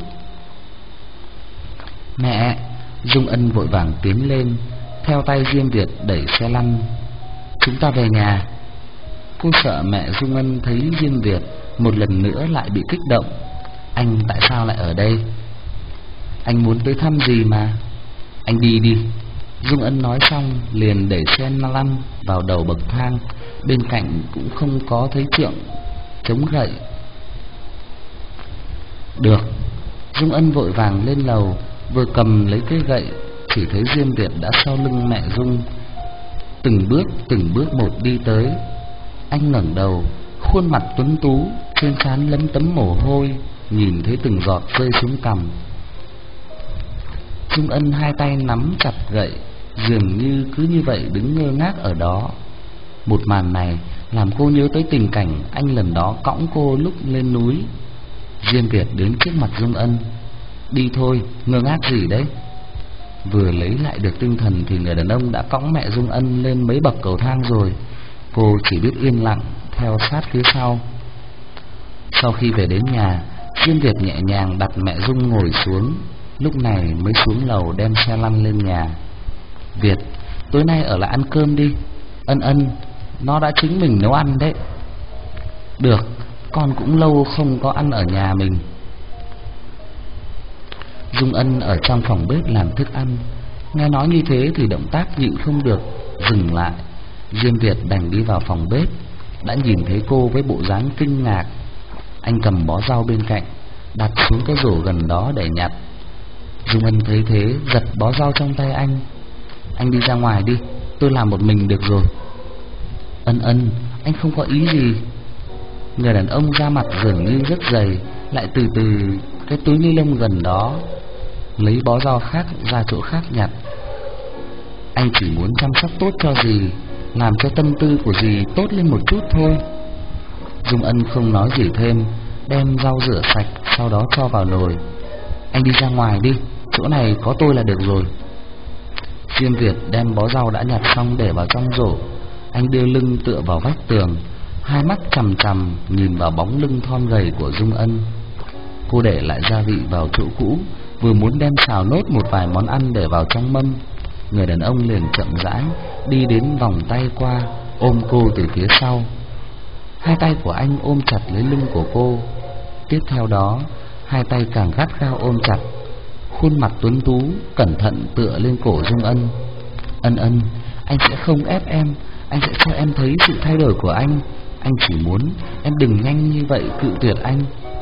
Mẹ! Dung Ân vội vàng tiến lên, theo tay Diêm Việt đẩy xe lăn. Chúng ta về nhà. Cô sợ mẹ Dung Ân thấy Diêm Việt một lần nữa lại bị kích động. Anh tại sao lại ở đây? Anh muốn tới thăm gì mà. Anh đi đi. Dung Ân nói xong liền đẩy xe lăn vào đầu bậc thang. Bên cạnh cũng không có thấy trượng chống gậy. Được. Dung Ân vội vàng lên lầu, vừa cầm lấy cây gậy, chỉ thấy Diêm Việt đã sau lưng mẹ Dung, từng bước từng bước một đi tới. Anh ngẩng đầu, khuôn mặt tuấn tú, trên trán lấm tấm mồ hôi, nhìn thấy từng giọt rơi xuống cằm. Dung Ân hai tay nắm chặt gậy, dường như cứ như vậy đứng ngơ ngác ở đó. Một màn này làm cô nhớ tới tình cảnh anh lần đó cõng cô lúc lên núi. Diêm Việt đến trước mặt Dung Ân. Đi thôi, ngơ ngác gì đấy? Vừa lấy lại được tinh thần thì người đàn ông đã cõng mẹ Dung Ân lên mấy bậc cầu thang rồi. Cô chỉ biết yên lặng theo sát phía sau. Sau khi về đến nhà, Diêm Việt nhẹ nhàng đặt mẹ Dung ngồi xuống, lúc này mới xuống lầu đem xe lăn lên nhà. Việt, tối nay ở lại ăn cơm đi. Ân Ân, nó đã chính mình nấu ăn đấy. Được, con cũng lâu không có ăn ở nhà mình. Dung Ân ở trong phòng bếp làm thức ăn. Nghe nói như thế thì động tác nhịn không được, dừng lại. Diêm Việt đành đi vào phòng bếp. Đã nhìn thấy cô với bộ dáng kinh ngạc, anh cầm bó rau bên cạnh, đặt xuống cái rổ gần đó để nhặt. Dung Ân thấy thế, giật bó rau trong tay anh. Anh đi ra ngoài đi, tôi làm một mình được rồi. Ân Ân, anh không có ý gì. Người đàn ông da mặt dường như rất dày, lại từ từ cái túi ni lông gần đó lấy bó rau khác ra chỗ khác nhặt. Anh chỉ muốn chăm sóc tốt cho dì, làm cho tâm tư của dì tốt lên một chút thôi. Dung Ân không nói gì thêm, đem rau rửa sạch, sau đó cho vào nồi. Anh đi ra ngoài đi, chỗ này có tôi là được rồi. Diêm Việt đem bó rau đã nhặt xong để vào trong rổ. Anh đưa lưng tựa vào vách tường, hai mắt chằm chằm nhìn vào bóng lưng thon gầy của Dung Ân. Cô để lại gia vị vào chỗ cũ, vừa muốn đem xào nốt một vài món ăn để vào trong mâm, người đàn ông liền chậm rãi đi đến vòng tay qua, ôm cô từ phía sau. Hai tay của anh ôm chặt lấy lưng của cô. Tiếp theo đó, hai tay càng gắt gao ôm chặt. Khuôn mặt tuấn tú cẩn thận tựa lên cổ Dung Ân. Ân Ân, anh sẽ không ép em, anh sẽ cho em thấy sự thay đổi của anh. Anh chỉ muốn em đừng nhanh như vậy cự tuyệt anh.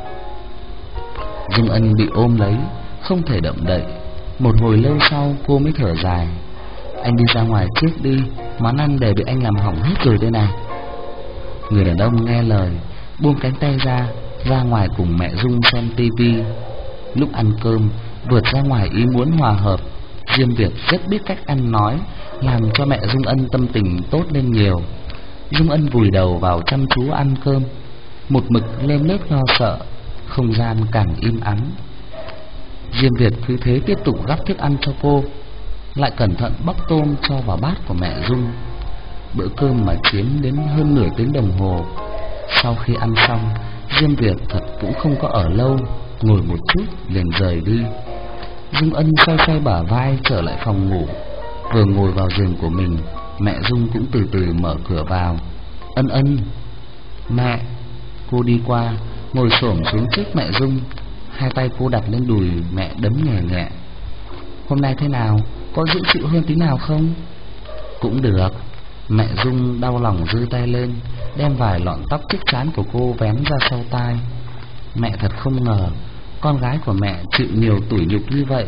Dung Ân bị ôm lấy, không thể động đậy. Một hồi lâu sau cô mới thở dài. Anh đi ra ngoài trước đi, món ăn đều bị anh làm hỏng hết rồi đây này. Người đàn ông nghe lời, buông cánh tay ra, ra ngoài cùng mẹ Dung xem tivi. Lúc ăn cơm, vượt ra ngoài ý muốn hòa hợp, Diêm Việt rất biết cách ăn nói, làm cho mẹ Dung Ân tâm tình tốt lên nhiều. Dung Ân vùi đầu vào chăm chú ăn cơm, một mực lên lớp lo sợ, không gian càng im ắng. Diêm Việt cứ thế tiếp tục gắp thức ăn cho cô, lại cẩn thận bóc tôm cho vào bát của mẹ Dung. Bữa cơm mà chiếm đến hơn nửa tiếng đồng hồ. Sau khi ăn xong, Diêm Việt thật cũng không có ở lâu, ngồi một chút liền rời đi. Dung Ân xoay xoay bả vai trở lại phòng ngủ. Vừa ngồi vào giường của mình, mẹ Dung cũng từ từ mở cửa vào. Ân Ân. Mẹ. Cô đi qua, ngồi xổm xuống trước mẹ Dung, hai tay cô đặt lên đùi mẹ đấm nhẹ nhẹ. Hôm nay thế nào, có dễ chịu hơn tí nào không? Cũng được. Mẹ Dung đau lòng giơ tay lên, đem vài lọn tóc trước trán của cô vén ra sau tai. Mẹ thật không ngờ con gái của mẹ chịu nhiều tủi nhục như vậy.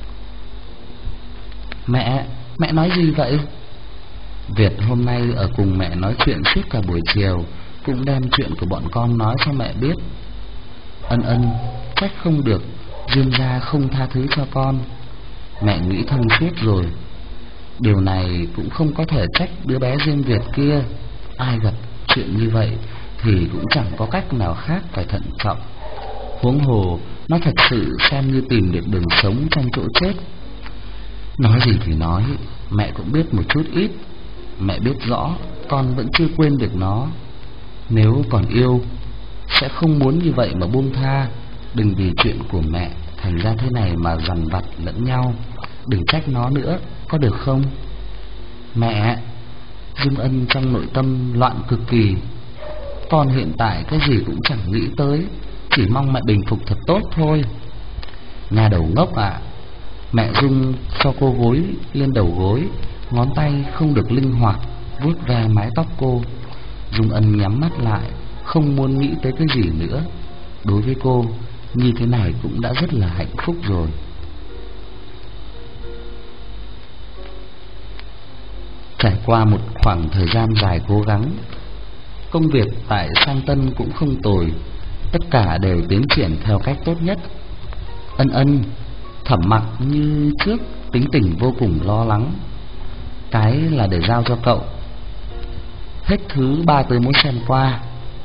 Mẹ, mẹ nói gì vậy? Việt hôm nay ở cùng mẹ nói chuyện suốt cả buổi chiều, cũng đem chuyện của bọn con nói cho mẹ biết. Ân Ân, trách không được, Diêm gia không tha thứ cho con. Mẹ nghĩ thông suốt rồi. Điều này cũng không có thể trách đứa bé Diêm Việt kia. Ai gặp chuyện như vậy thì cũng chẳng có cách nào khác phải thận trọng. Huống hồ nó thật sự xem như tìm được đường sống trong chỗ chết. Nói gì thì nói, mẹ cũng biết một chút ít. Mẹ biết rõ con vẫn chưa quên được nó. Nếu còn yêu, sẽ không muốn như vậy mà buông tha. Đừng vì chuyện của mẹ thành ra thế này mà dằn vặt lẫn nhau. Đừng trách nó nữa, có được không? Mẹ. Dung Ân trong nội tâm loạn cực kỳ. Con hiện tại cái gì cũng chẳng nghĩ tới, chỉ mong mẹ bình phục thật tốt thôi. Nhà đầu ngốc ạ. Mẹ Dung cho cô gối lên đầu gối, ngón tay không được linh hoạt vuốt ve mái tóc cô. Dung Ân nhắm mắt lại, không muốn nghĩ tới cái gì nữa. Đối với cô, như thế này cũng đã rất là hạnh phúc rồi. Trải qua một khoảng thời gian dài cố gắng, công việc tại Sang Tân cũng không tồi, tất cả đều tiến triển theo cách tốt nhất. Ân Ân, Thẩm Mặc như trước tính tình vô cùng lo lắng. Cái là để giao cho cậu. Hết thứ ba tôi muốn xem qua.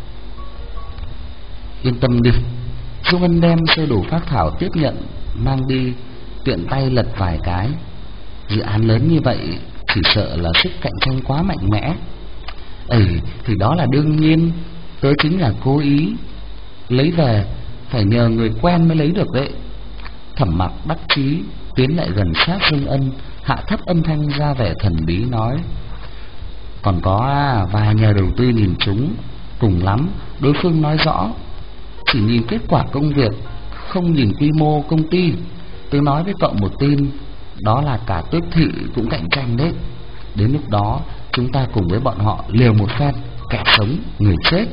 Yên tâm đi. Dung Ân đem sơ đồ phác thảo tiếp nhận, mang đi, tiện tay lật vài cái. Dự án lớn như vậy chỉ sợ là sức cạnh tranh quá mạnh mẽ. Ừ, thì đó là đương nhiên. Tớ chính là cố ý lấy về, phải nhờ người quen mới lấy được đấy. Thẩm Mặc đắc chí tiến lại gần sát Dung Ân, hạ thấp âm thanh ra vẻ thần bí nói: Còn có vài nhà đầu tư nhìn chúng, cùng lắm đối phương nói rõ, chỉ nhìn kết quả công việc, không nhìn quy mô công ty. Tôi nói với cậu một tin, đó là cả Tước Thị cũng cạnh tranh đấy. Đến lúc đó chúng ta cùng với bọn họ liều một phen, kẻ sống người chết.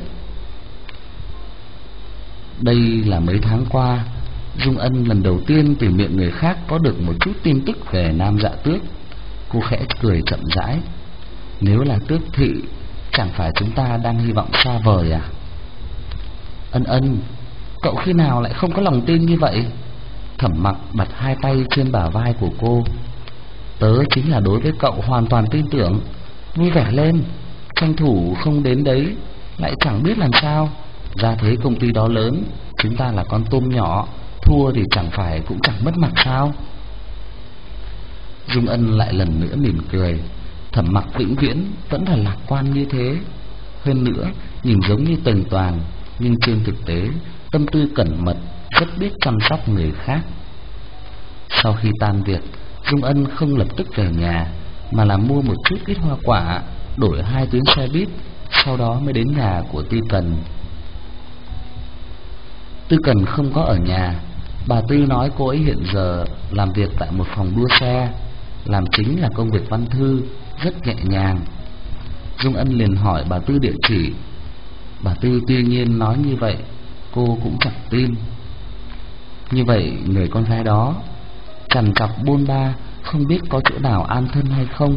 Đây là mấy tháng qua, Dung Ân lần đầu tiên từ miệng người khác có được một chút tin tức về Nam Dạ Tước. Cô khẽ cười chậm rãi. Nếu là Tước Thị, chẳng phải chúng ta đang hy vọng xa vời à? Ân Ân, cậu khi nào lại không có lòng tin như vậy? Thẩm Mặc đặt hai tay trên bả vai của cô. Tớ chính là đối với cậu hoàn toàn tin tưởng. vui vẻ lên. Tranh thủ không đến đấy lại chẳng biết làm sao. Ra thế công ty đó lớn, chúng ta là con tôm nhỏ, thua thì chẳng phải cũng chẳng mất mặt sao? Dung Ân lại lần nữa mỉm cười. Thẩm Mặc vĩnh viễn vẫn là lạc quan như thế. Hơn nữa, nhìn giống như tường toàn, nhưng trên thực tế tâm tư cẩn mật, rất biết chăm sóc người khác. Sau khi tan việc, Dung Ân không lập tức về nhà, mà là mua một chút ít hoa quả, đổi hai tuyến xe buýt, sau đó mới đến nhà của Tư Cần. Tư Cần không có ở nhà. Bà Tư nói cô ấy hiện giờ làm việc tại một phòng đua xe, làm chính là công việc văn thư, rất nhẹ nhàng. Dung Ân liền hỏi bà Tư địa chỉ. Bà Tư tuy nhiên nói như vậy, cô cũng chẳng tin. Như vậy người con gái đó trằn trọc bôn ba, không biết có chỗ nào an thân hay không.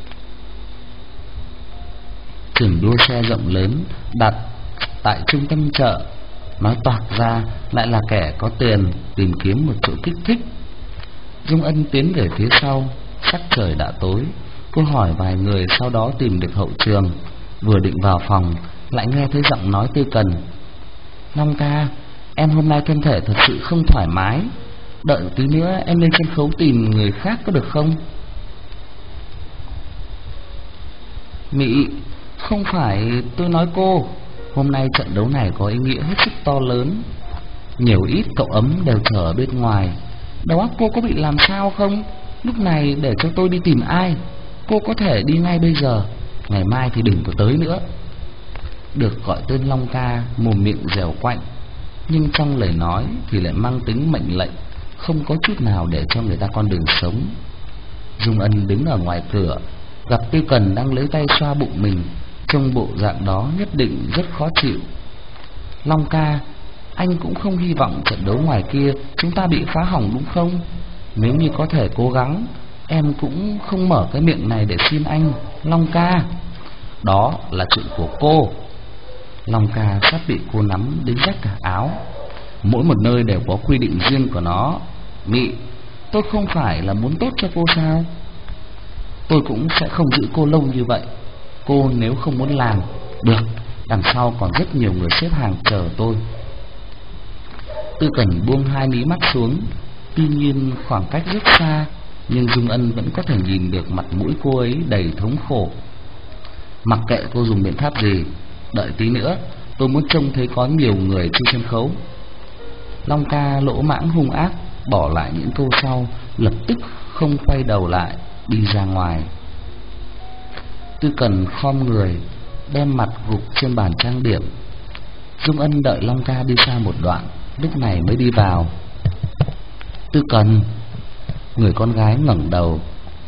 Trường đua xe rộng lớn đặt tại trung tâm chợ, nói toạc ra lại là kẻ có tiền tìm kiếm một chỗ kích thích. Dung Ân tiến về phía sau, sắc trời đã tối. Cô hỏi vài người, sau đó tìm được hậu trường. Vừa định vào phòng, lại nghe thấy giọng nói Tư Cần. Long ca, em hôm nay thân thể thật sự không thoải mái, đợi tí nữa em lên sân khấu tìm người khác có được không? Mị, không phải tôi nói cô. Hôm nay trận đấu này có ý nghĩa hết sức to lớn. Nhiều ít cậu ấm đều chờ ở bên ngoài. Đầu óc cô có bị làm sao không? Lúc này để cho tôi đi tìm ai? Cô có thể đi ngay bây giờ, ngày mai thì đừng có tới nữa. Được gọi tên Long ca, mồm miệng dẻo quạnh, nhưng trong lời nói thì lại mang tính mệnh lệnh, không có chút nào để cho người ta con đường sống. Dung Ân đứng ở ngoài cửa, gặp Tư Cần đang lấy tay xoa bụng mình, trông bộ dạng đó nhất định rất khó chịu. Long ca, anh cũng không hy vọng trận đấu ngoài kia chúng ta bị phá hỏng đúng không? Nếu như có thể cố gắng, em cũng không mở cái miệng này để xin anh, Long ca. Đó là chuyện của cô. Long ca sắp bị cô nắm đến rách cả áo. Mỗi một nơi đều có quy định riêng của nó. Mị, tôi không phải là muốn tốt cho cô sao? Tôi cũng sẽ không giữ cô lâu như vậy. Cô nếu không muốn làm, được, đằng sau còn rất nhiều người xếp hàng chờ tôi. Tư Cần buông hai mí mắt xuống. Tuy nhiên khoảng cách rất xa, nhưng Dung Ân vẫn có thể nhìn được mặt mũi cô ấy đầy thống khổ. Mặc kệ cô dùng biện pháp gì, đợi tí nữa tôi muốn trông thấy có nhiều người trên sân khấu. Long ca lỗ mãng hung ác, bỏ lại những câu sau, lập tức không quay đầu lại, đi ra ngoài. Tư Cần khom người, đem mặt gục trên bàn trang điểm. Dung Ân đợi Long ca đi xa một đoạn, lúc này mới đi vào. Tư Cần. Người con gái ngẩng đầu.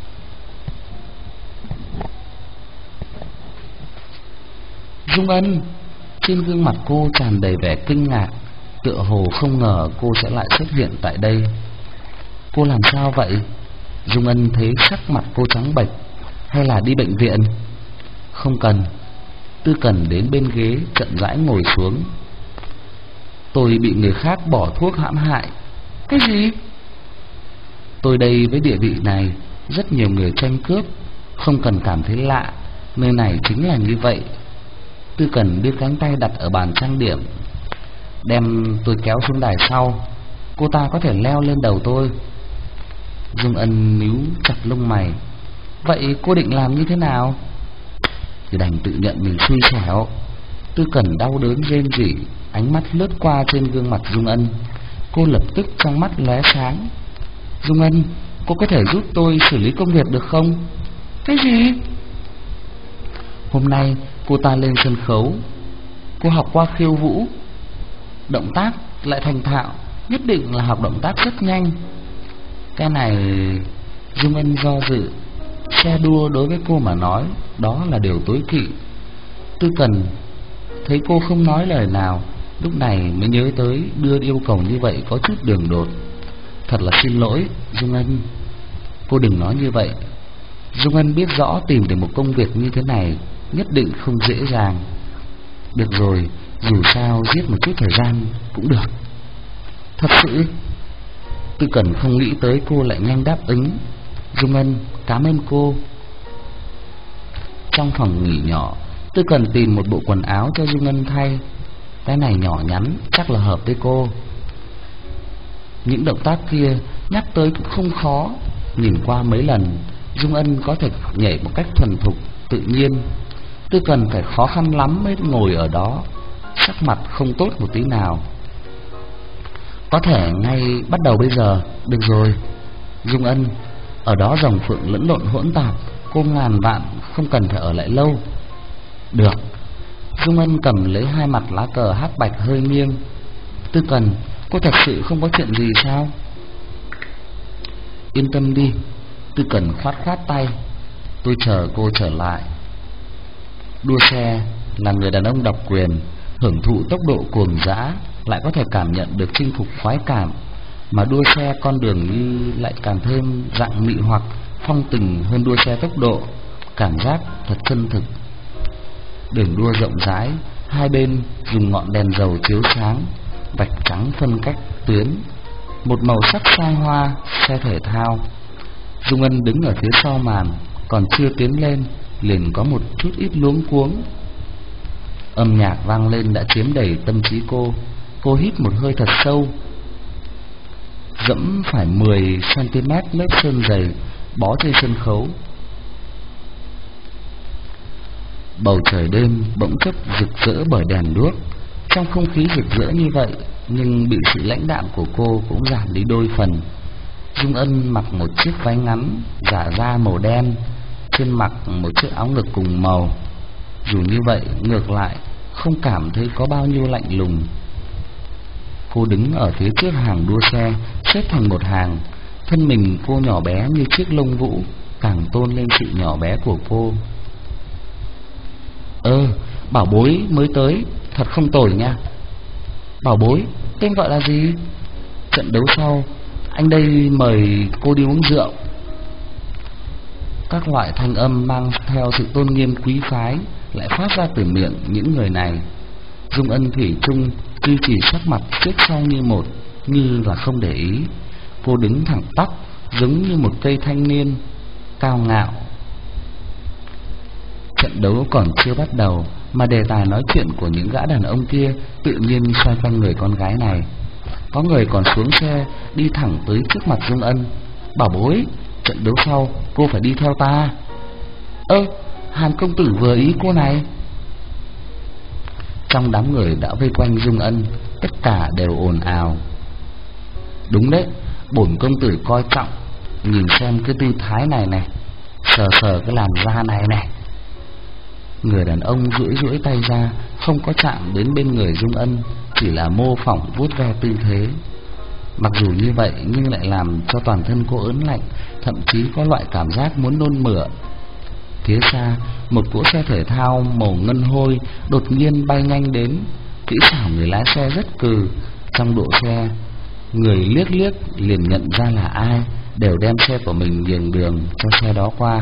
Dung Ân. Trên gương mặt cô tràn đầy vẻ kinh ngạc, tựa hồ không ngờ cô sẽ lại xuất hiện tại đây. Cô làm sao vậy? Dung Ân thấy sắc mặt cô trắng bệch. Hay là đi bệnh viện? Không cần. Tư Cần đến bên ghế chậm rãi ngồi xuống. Tôi bị người khác bỏ thuốc hãm hại. Cái gì? Tôi đây với địa vị này, rất nhiều người tranh cướp, không cần cảm thấy lạ, nơi này chính là như vậy. Tư Cần đưa cánh tay đặt ở bàn trang điểm. Đem tôi kéo xuống đài sau, cô ta có thể leo lên đầu tôi. Dung Ân níu chặt lông mày. Vậy cô định làm như thế nào? Thì đành tự nhận mình xui xẻo. Tư Cần đau đớn rên rỉ, ánh mắt lướt qua trên gương mặt Dung Ân. Cô lập tức trong mắt lóe sáng. Dung Ân, cô có thể giúp tôi xử lý công việc được không? Cái gì? Hôm nay cô ta lên sân khấu. Cô học qua khiêu vũ, động tác lại thành thạo, nhất định là học động tác rất nhanh. Cái này... Dung Ân do dự. Xe đua đối với cô mà nói, đó là điều tối kỵ. Tư Cần thấy cô không nói lời nào, lúc này mới nhớ tới đưa yêu cầu như vậy có chút đường đột. Thật là xin lỗi, Dung Ân. Cô đừng nói như vậy. Dung Ân biết rõ tìm được một công việc như thế này nhất định không dễ dàng. Được rồi, dù sao giết một chút thời gian cũng được. Thật sự? Tư Cần không nghĩ tới cô lại nhanh đáp ứng. Dung Ân, cảm ơn cô. Trong phòng nghỉ nhỏ, Tư Cần tìm một bộ quần áo cho Dung Ân thay. Cái này nhỏ nhắn, chắc là hợp với cô. Những động tác kia nhắc tới cũng không khó. Nhìn qua mấy lần, Dung Ân có thể nhảy một cách thuần thục, tự nhiên. Tư Cần phải khó khăn lắm mới ngồi ở đó, sắc mặt không tốt một tí nào. Có thể ngay bắt đầu bây giờ. Được rồi Dung Ân, ở đó rồng phượng lẫn lộn hỗn tạp, cô ngàn vạn không cần phải ở lại lâu. Được. Dung Ân cầm lấy hai mặt lá cờ hắc bạch hơi nghiêng. Tư Cần, cô thật sự không có chuyện gì sao? Yên tâm đi. Tư Cần khoát khoát tay. Tôi chờ cô trở lại. Đua xe là người đàn ông độc quyền, hưởng thụ tốc độ cuồng dã, lại có thể cảm nhận được chinh phục khoái cảm. Mà đua xe con đường như lại càng thêm dạng mị hoặc, phong tình hơn đua xe tốc độ. Cảm giác thật chân thực. Đường đua rộng rãi, hai bên dùng ngọn đèn dầu chiếu sáng, vạch trắng phân cách tuyến, một màu sắc sai hoa, xe thể thao. Dung Ân đứng ở phía sau màn, còn chưa tiến lên liền có một chút ít luống cuống. Âm nhạc vang lên đã chiếm đầy tâm trí cô. Cô hít một hơi thật sâu, dẫm phải mười xăng-ti-mét lớp sơn dày bó trên sân khấu. Bầu trời đêm bỗng chốc rực rỡ bởi đèn đuốc. Trong không khí rực rỡ như vậy, nhưng bị sự lãnh đạm của cô cũng giảm đi đôi phần. Dung Ân mặc một chiếc váy ngắn giả da màu đen, trên mặc một chiếc áo ngực cùng màu. Dù như vậy, ngược lại không cảm thấy có bao nhiêu lạnh lùng. Cô đứng ở phía trước hàng đua xe, xếp thành một hàng. Thân mình cô nhỏ bé như chiếc lông vũ, càng tôn lên sự nhỏ bé của cô. Ơ, bảo bối mới tới, thật không tồi nha. Bảo bối, tên gọi là gì? Trận đấu sau, anh đây mời cô đi uống rượu. Các loại thanh âm mang theo sự tôn nghiêm quý phái lại phát ra từ miệng những người này. Dung Ân thủy chung duy trì sắc mặt trước sau như một, như là không để ý. Cô đứng thẳng tắp, giống như một cây thanh niên cao ngạo. Trận đấu còn chưa bắt đầu mà đề tài nói chuyện của những gã đàn ông kia tự nhiên xoay quanh người con gái này. Có người còn xuống xe đi thẳng tới trước mặt Dung Ân. Bảo bối, trận đấu sau cô phải đi theo ta. Ơ, Hàn công tử vừa ý cô này. Trong đám người đã vây quanh Dung Ân, tất cả đều ồn ào. Đúng đấy, bổn công tử coi trọng. Nhìn xem cái tư thái này này, sờ sờ cái làn da này này. Người đàn ông duỗi duỗi tay ra, không có chạm đến bên người Dung Ân, chỉ là mô phỏng vuốt ve tư thế. Mặc dù như vậy nhưng lại làm cho toàn thân cô ớn lạnh, thậm chí có loại cảm giác muốn nôn mửa. Phía xa, một cỗ xe thể thao màu ngân hôi đột nhiên bay nhanh đến. Kỹ xảo người lái xe rất cừ. Trong độ xe, người liếc liếc liền nhận ra là ai, đều đem xe của mình nhường đường cho xe đó qua.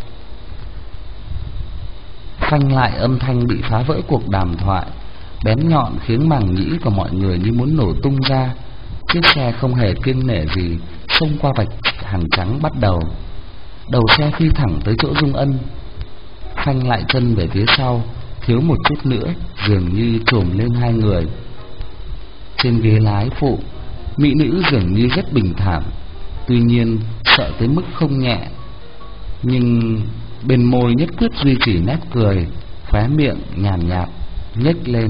Phanh lại âm thanh bị phá vỡ cuộc đàm thoại, bén nhọn khiến màng nhĩ của mọi người như muốn nổ tung ra. Chiếc xe không hề kiêng nể gì xông qua vạch hàng trắng bắt đầu. Đầu xe phi thẳng tới chỗ Dung Ân. Phanh lại chân về phía sau, thiếu một chút nữa dường như trồm lên hai người. Trên ghế lái phụ, mỹ nữ dường như rất bình thản, tuy nhiên sợ tới mức không nhẹ. Nhưng bên môi nhất quyết duy trì nét cười, khóe miệng nhàn nhạt nhếch lên.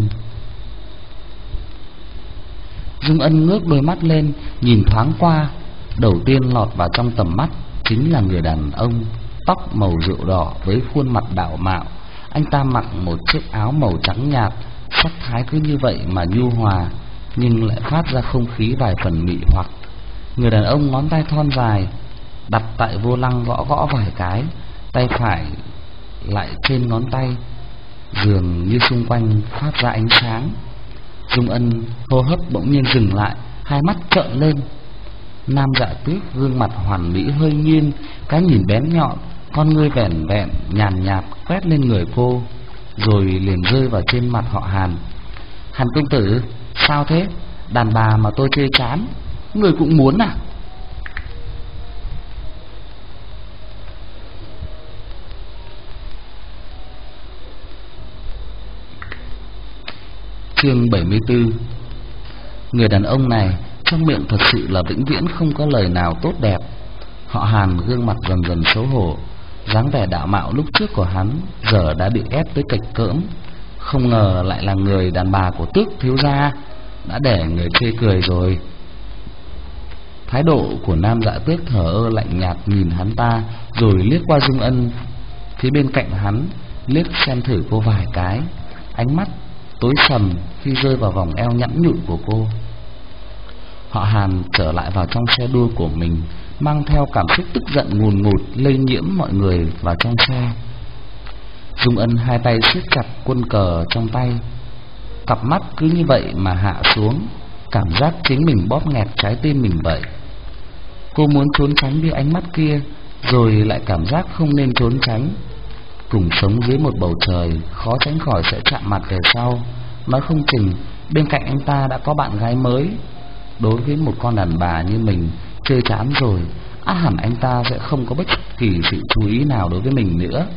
Dung Ân ngước đôi mắt lên, nhìn thoáng qua. Đầu tiên lọt vào trong tầm mắt chính là người đàn ông, tóc màu rượu đỏ với khuôn mặt đạo mạo. Anh ta mặc một chiếc áo màu trắng nhạt, sắc thái cứ như vậy mà nhu hòa, nhưng lại phát ra không khí vài phần mị hoặc. Người đàn ông ngón tay thon dài đặt tại vô lăng gõ gõ vài cái, tay phải lại trên ngón tay, dường như xung quanh phát ra ánh sáng. Dung Ân hô hấp bỗng nhiên dừng lại, hai mắt trợn lên. Nam Dạ Tuyết gương mặt hoàn mỹ hơi nghiêng, cái nhìn bén nhọn, con ngươi vẻn vẹn nhàn nhạt quét lên người cô, rồi liền rơi vào trên mặt họ Hàn. Hàn công tử, sao thế? Đàn bà mà tôi chê chán, người cũng muốn à? Chương bảy mươi tư. Người đàn ông này trong miệng thật sự là vĩnh viễn không có lời nào tốt đẹp. Họ Hàn gương mặt dần dần xấu hổ, dáng vẻ đạo mạo lúc trước của hắn giờ đã bị ép tới kịch cỡm. Không ngờ lại là người đàn bà của Tước thiếu gia, đã để người chê cười rồi. Thái độ của Nam Dạ Tước thờ ơ lạnh nhạt nhìn hắn ta, rồi liếc qua Dung Ân phía bên cạnh hắn, liếc xem thử cô vài cái. Ánh mắt tối sầm khi rơi vào vòng eo nhẵn nhụn của cô. Họ Hàn trở lại vào trong xe đua của mình, mang theo cảm xúc tức giận ngùn ngụt lây nhiễm mọi người vào trong xe. Dung Ân hai tay siết chặt quân cờ trong tay, cặp mắt cứ như vậy mà hạ xuống, cảm giác chính mình bóp nghẹt trái tim mình vậy. Cô muốn trốn tránh đi ánh mắt kia, rồi lại cảm giác không nên trốn tránh. Cùng sống dưới một bầu trời, khó tránh khỏi sẽ chạm mặt về sau. Nói không chừng bên cạnh anh ta đã có bạn gái mới. Đối với một con đàn bà như mình, chơi chán rồi, ắt hẳn anh ta sẽ không có bất kỳ sự chú ý nào đối với mình nữa.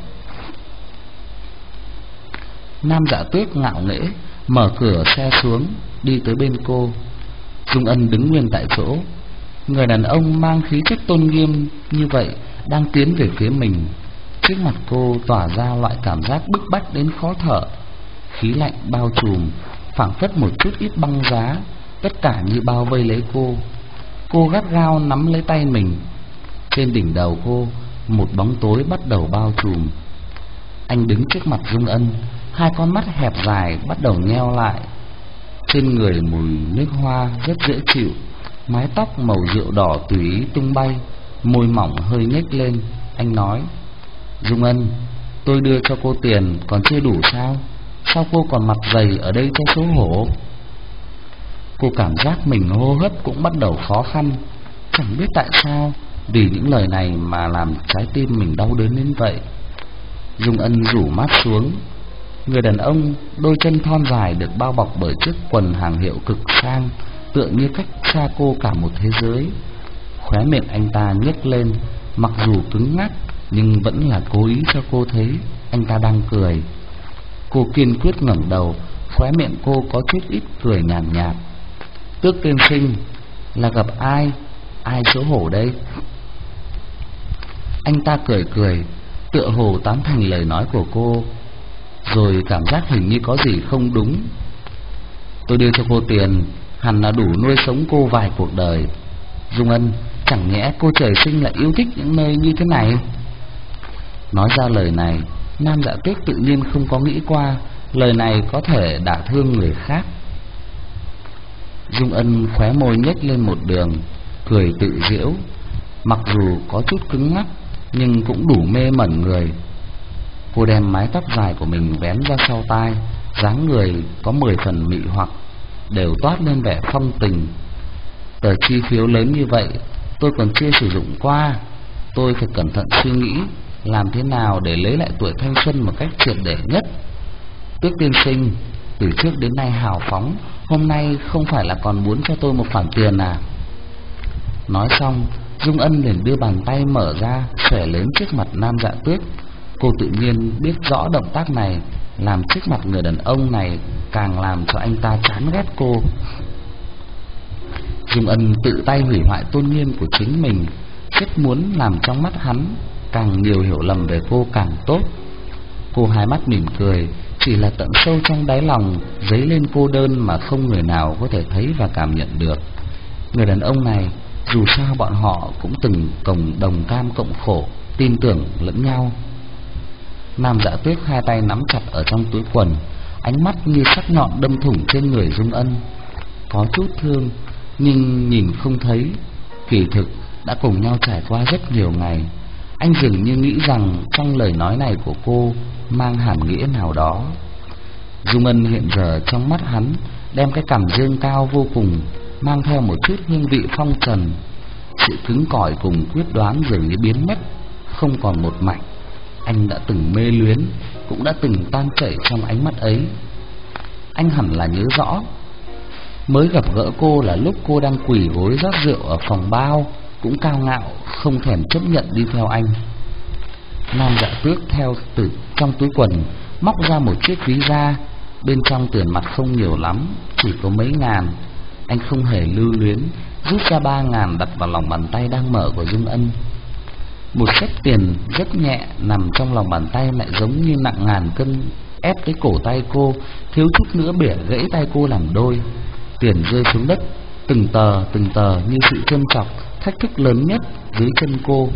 Nam Dạ Tước ngạo nghễ mở cửa xe xuống, đi tới bên cô. Dung Ân đứng nguyên tại chỗ. Người đàn ông mang khí chất tôn nghiêm như vậy đang tiến về phía mình. Trước mặt cô tỏa ra loại cảm giác bức bách đến khó thở. Khí lạnh bao trùm, phảng phất một chút ít băng giá, tất cả như bao vây lấy cô. Cô gắt gao nắm lấy tay mình. Trên đỉnh đầu cô, một bóng tối bắt đầu bao trùm. Anh đứng trước mặt Dung Ân, hai con mắt hẹp dài bắt đầu nheo lại. Trên người mùi nước hoa rất dễ chịu, mái tóc màu rượu đỏ tùy ý tung bay, môi mỏng hơi nhếch lên. Anh nói: Dung Ân, tôi đưa cho cô tiền còn chưa đủ sao? Sao cô còn mặt dày ở đây cho xấu hổ? Cô cảm giác mình hô hấp cũng bắt đầu khó khăn. Chẳng biết tại sao, vì những lời này mà làm trái tim mình đau đớn đến vậy. Dung Ân rủ mắt xuống. Người đàn ông đôi chân thon dài được bao bọc bởi chiếc quần hàng hiệu cực sang, tựa như cách xa cô cả một thế giới. Khóe miệng anh ta nhếch lên, mặc dù cứng ngắc nhưng vẫn là cố ý cho cô thấy anh ta đang cười. Cô kiên quyết ngẩng đầu, khóe miệng cô có chút ít cười nhàn nhạt, nhạt. Tước tiên sinh, là gặp ai? Ai xấu hổ đây? Anh ta cười cười, tựa hồ tán thành lời nói của cô, rồi cảm giác hình như có gì không đúng. Tôi đưa cho cô tiền hẳn là đủ nuôi sống cô vài cuộc đời. Dung Ân, chẳng nhẽ cô trời sinh lại yêu thích những nơi như thế này? Nói ra lời này, Nam Dạ Tước tự nhiên không có nghĩ qua lời này có thể đả thương người khác. Dung Ân khóe môi nhếch lên một đường, cười tự giễu. Mặc dù có chút cứng ngắc nhưng cũng đủ mê mẩn người. Cô đem mái tóc dài của mình vén ra sau tai, dáng người có mười phần mị hoặc, đều toát lên vẻ phong tình. Tờ chi phiếu lớn như vậy tôi còn chưa sử dụng qua, tôi phải cẩn thận suy nghĩ làm thế nào để lấy lại tuổi thanh xuân một cách triệt để nhất. Tước tiên sinh, từ trước đến nay hào phóng, hôm nay không phải là còn muốn cho tôi một khoản tiền à? Nói xong, Dung Ân liền đưa bàn tay mở ra xòe lớn trước mặt Nam Dạ Tước. Cô tự nhiên biết rõ động tác này làm trước mặt người đàn ông này càng làm cho anh ta chán ghét cô. Dung Ân tự tay hủy hoại tôn nghiêm của chính mình, rất muốn làm trong mắt hắn càng nhiều hiểu lầm về cô càng tốt. Cô hai mắt mỉm cười, chỉ là tận sâu trong đáy lòng dấy lên cô đơn mà không người nào có thể thấy và cảm nhận được. Người đàn ông này, dù sao bọn họ cũng từng cộng đồng cam cộng khổ, tin tưởng lẫn nhau. Nam Dạ Tước hai tay nắm chặt ở trong túi quần, ánh mắt như sắc nhọn đâm thủng trên người Dung Ân. Có chút thương nhưng nhìn không thấy, kỳ thực đã cùng nhau trải qua rất nhiều ngày. Anh dường như nghĩ rằng trong lời nói này của cô mang hàm nghĩa nào đó. Dung Ân hiện giờ trong mắt hắn đem cái cằm dương cao vô cùng, mang theo một chút hương vị phong trần. Sự cứng cỏi cùng quyết đoán dường như biến mất, không còn một mảnh. Anh đã từng mê luyến, cũng đã từng tan chảy trong ánh mắt ấy. Anh hẳn là nhớ rõ, mới gặp gỡ cô là lúc cô đang quỳ gối rót rượu ở phòng bao, cũng cao ngạo không thèm chấp nhận đi theo anh. Nam Dạ Tước theo từ trong túi quần móc ra một chiếc ví da, Bên trong tiền mặt không nhiều lắm, chỉ có mấy ngàn. Anh không hề lưu luyến, rút ra ba ngàn đặt vào lòng bàn tay đang mở của Dung Ân. Một xếp tiền rất nhẹ nằm trong lòng bàn tay lại giống như nặng ngàn cân ép tới cổ tay cô, thiếu chút nữa bẻ gãy tay cô làm đôi. Tiền rơi xuống đất, từng tờ từng tờ như sự châm chọc, thách thức lớn nhất dưới chân cô.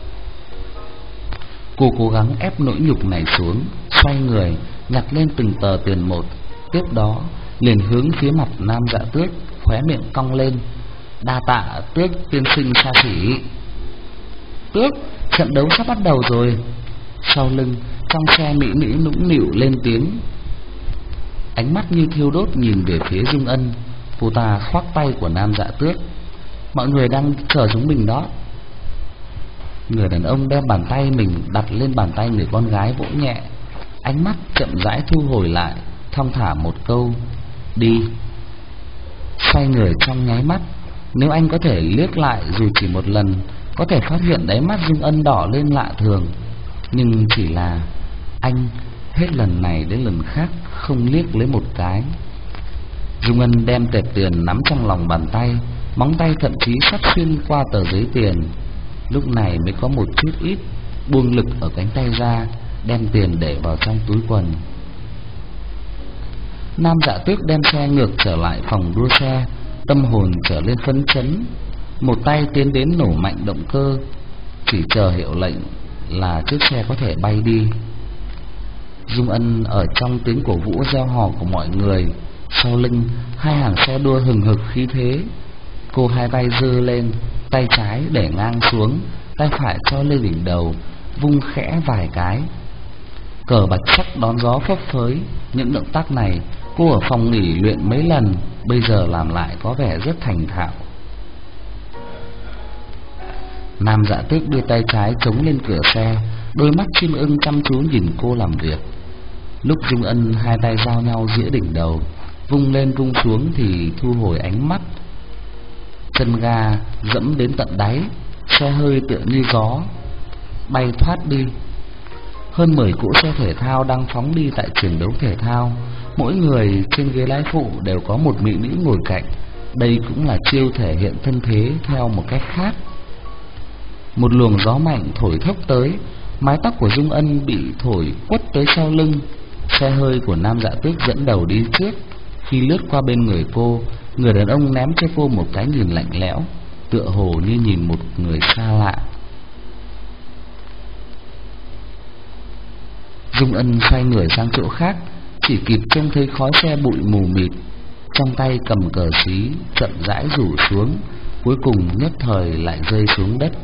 Cô cố gắng ép nỗi nhục này xuống, xoay người nhặt lên từng tờ tiền một, tiếp đó liền hướng phía mặt Nam Dạ Tước, khóe miệng cong lên. Đa tạ Tước tiên sinh xa xỉ. Tước, trận đấu sắp bắt đầu rồi. Sau lưng trong xe mỹ nữ nũng nịu lên tiếng, ánh mắt như thiêu đốt nhìn về phía Dung Ân. Cô ta khoác tay của Nam Dạ Tước. Mọi người đang chờ chúng mình đó. Người đàn ông đem bàn tay mình đặt lên bàn tay người con gái, vỗ nhẹ, ánh mắt chậm rãi thu hồi lại, thong thả một câu: đi. Xoay người trong nháy mắt, nếu anh có thể liếc lại dù chỉ một lần, có thể phát hiện đáy mắt Dung Ân đỏ lên lạ thường. Nhưng chỉ là anh hết lần này đến lần khác không liếc lấy một cái. Dung Ân đem tệp tiền nắm trong lòng bàn tay, móng tay thậm chí sắp xuyên qua tờ giấy tiền. Lúc này mới có một chút ít buông lực ở cánh tay ra, đem tiền để vào trong túi quần. Nam Dạ Tước đem xe ngược trở lại phòng đua xe, tâm hồn trở lên phấn chấn. Một tay tiến đến nổ mạnh động cơ, chỉ chờ hiệu lệnh là chiếc xe có thể bay đi. Dung Ân ở trong tiếng cổ vũ reo hò của mọi người, sau lưng hai hàng xe đua hừng hực khí thế. Cô hai tay giơ lên, tay trái để ngang xuống, tay phải cho lên đỉnh đầu, vung khẽ vài cái. Cờ bạch sắc đón gió phấp phới. Những động tác này cô ở phòng nghỉ luyện mấy lần, bây giờ làm lại có vẻ rất thành thạo. Nam Dạ Tước đưa tay trái chống lên cửa xe, đôi mắt chim ưng chăm chú nhìn cô làm việc. Lúc Dung Ân hai tay giao nhau giữa đỉnh đầu, vung lên vung xuống thì thu hồi ánh mắt. Chân ga dẫm đến tận đáy, xe hơi tựa như gió bay thoát đi. Hơn mười cỗ xe thể thao đang phóng đi tại trường đấu thể thao, mỗi người trên ghế lái phụ đều có một mỹ nữ ngồi cạnh. Đây cũng là chiêu thể hiện thân thế theo một cách khác. Một luồng gió mạnh thổi thốc tới, mái tóc của Dung Ân bị thổi quất tới sau lưng. Xe hơi của Nam Dạ Tước dẫn đầu đi trước. Khi lướt qua bên người cô, người đàn ông ném cho cô một cái nhìn lạnh lẽo, tựa hồ như nhìn một người xa lạ. Dung Ân xoay người sang chỗ khác, chỉ kịp trông thấy khói xe bụi mù mịt. Trong tay cầm cờ xí chậm rãi rủ xuống, cuối cùng nhất thời lại rơi xuống đất.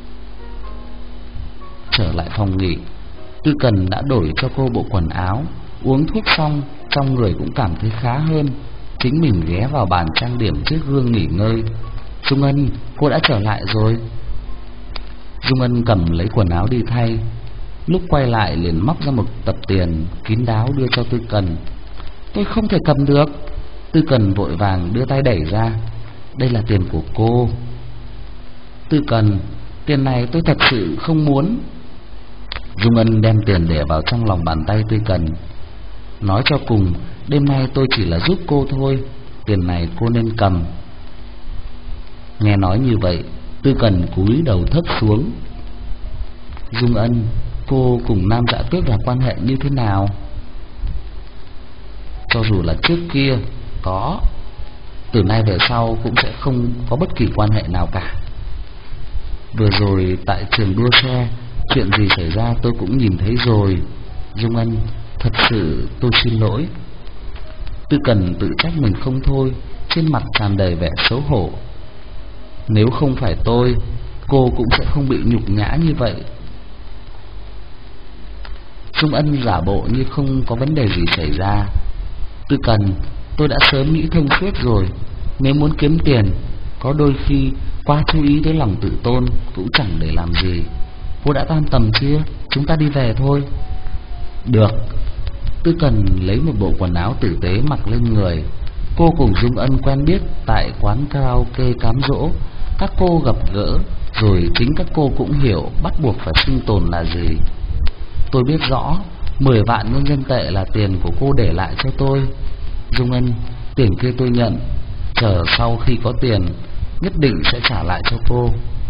Trở lại phòng nghỉ, Tư Cần đã đổi cho cô bộ quần áo. Uống thuốc xong, trong người cũng cảm thấy khá hơn. Chính mình ghé vào bàn trang điểm trước gương nghỉ ngơi. Dung Ân, cô đã trở lại rồi. Dung Ân cầm lấy quần áo đi thay, lúc quay lại liền móc ra một tập tiền kín đáo đưa cho Tư Cần. Tôi không thể cầm được. Tư Cần vội vàng đưa tay đẩy ra. Đây là tiền của cô. Tư Cần, tiền này tôi thật sự không muốn. Dung Ân đem tiền để vào trong lòng bàn tay Tư Cần. Nói cho cùng, đêm nay tôi chỉ là giúp cô thôi, tiền này cô nên cầm. Nghe nói như vậy, Tư Cần cúi đầu thấp xuống. Dung Ân, cô cùng Nam Dạ Tước là quan hệ như thế nào? Cho dù là trước kia có, từ nay về sau cũng sẽ không có bất kỳ quan hệ nào cả. Vừa rồi tại trường đua xe, chuyện gì xảy ra tôi cũng nhìn thấy rồi. Dung Ân, thật sự tôi xin lỗi. Tư Cần tự trách mình không thôi, trên mặt tràn đầy vẻ xấu hổ. Nếu không phải tôi, cô cũng sẽ không bị nhục nhã như vậy. Dung Ân giả bộ như không có vấn đề gì xảy ra. Tư Cần, tôi đã sớm nghĩ thông suốt rồi. Nếu muốn kiếm tiền, có đôi khi quá chú ý tới lòng tự tôn cũng chẳng để làm gì. Cô đã tan tầm chưa? Chúng ta đi về thôi. Được. Tư Cần lấy một bộ quần áo tử tế mặc lên người. Cô cùng Dung Ân quen biết tại quán karaoke cám dỗ. Các cô gặp gỡ, rồi chính các cô cũng hiểu bắt buộc phải sinh tồn là gì. Tôi biết rõ, Mười vạn nhân dân tệ là tiền của cô để lại cho tôi. Dung Ân, tiền kia tôi nhận, chờ sau khi có tiền nhất định sẽ trả lại cho cô.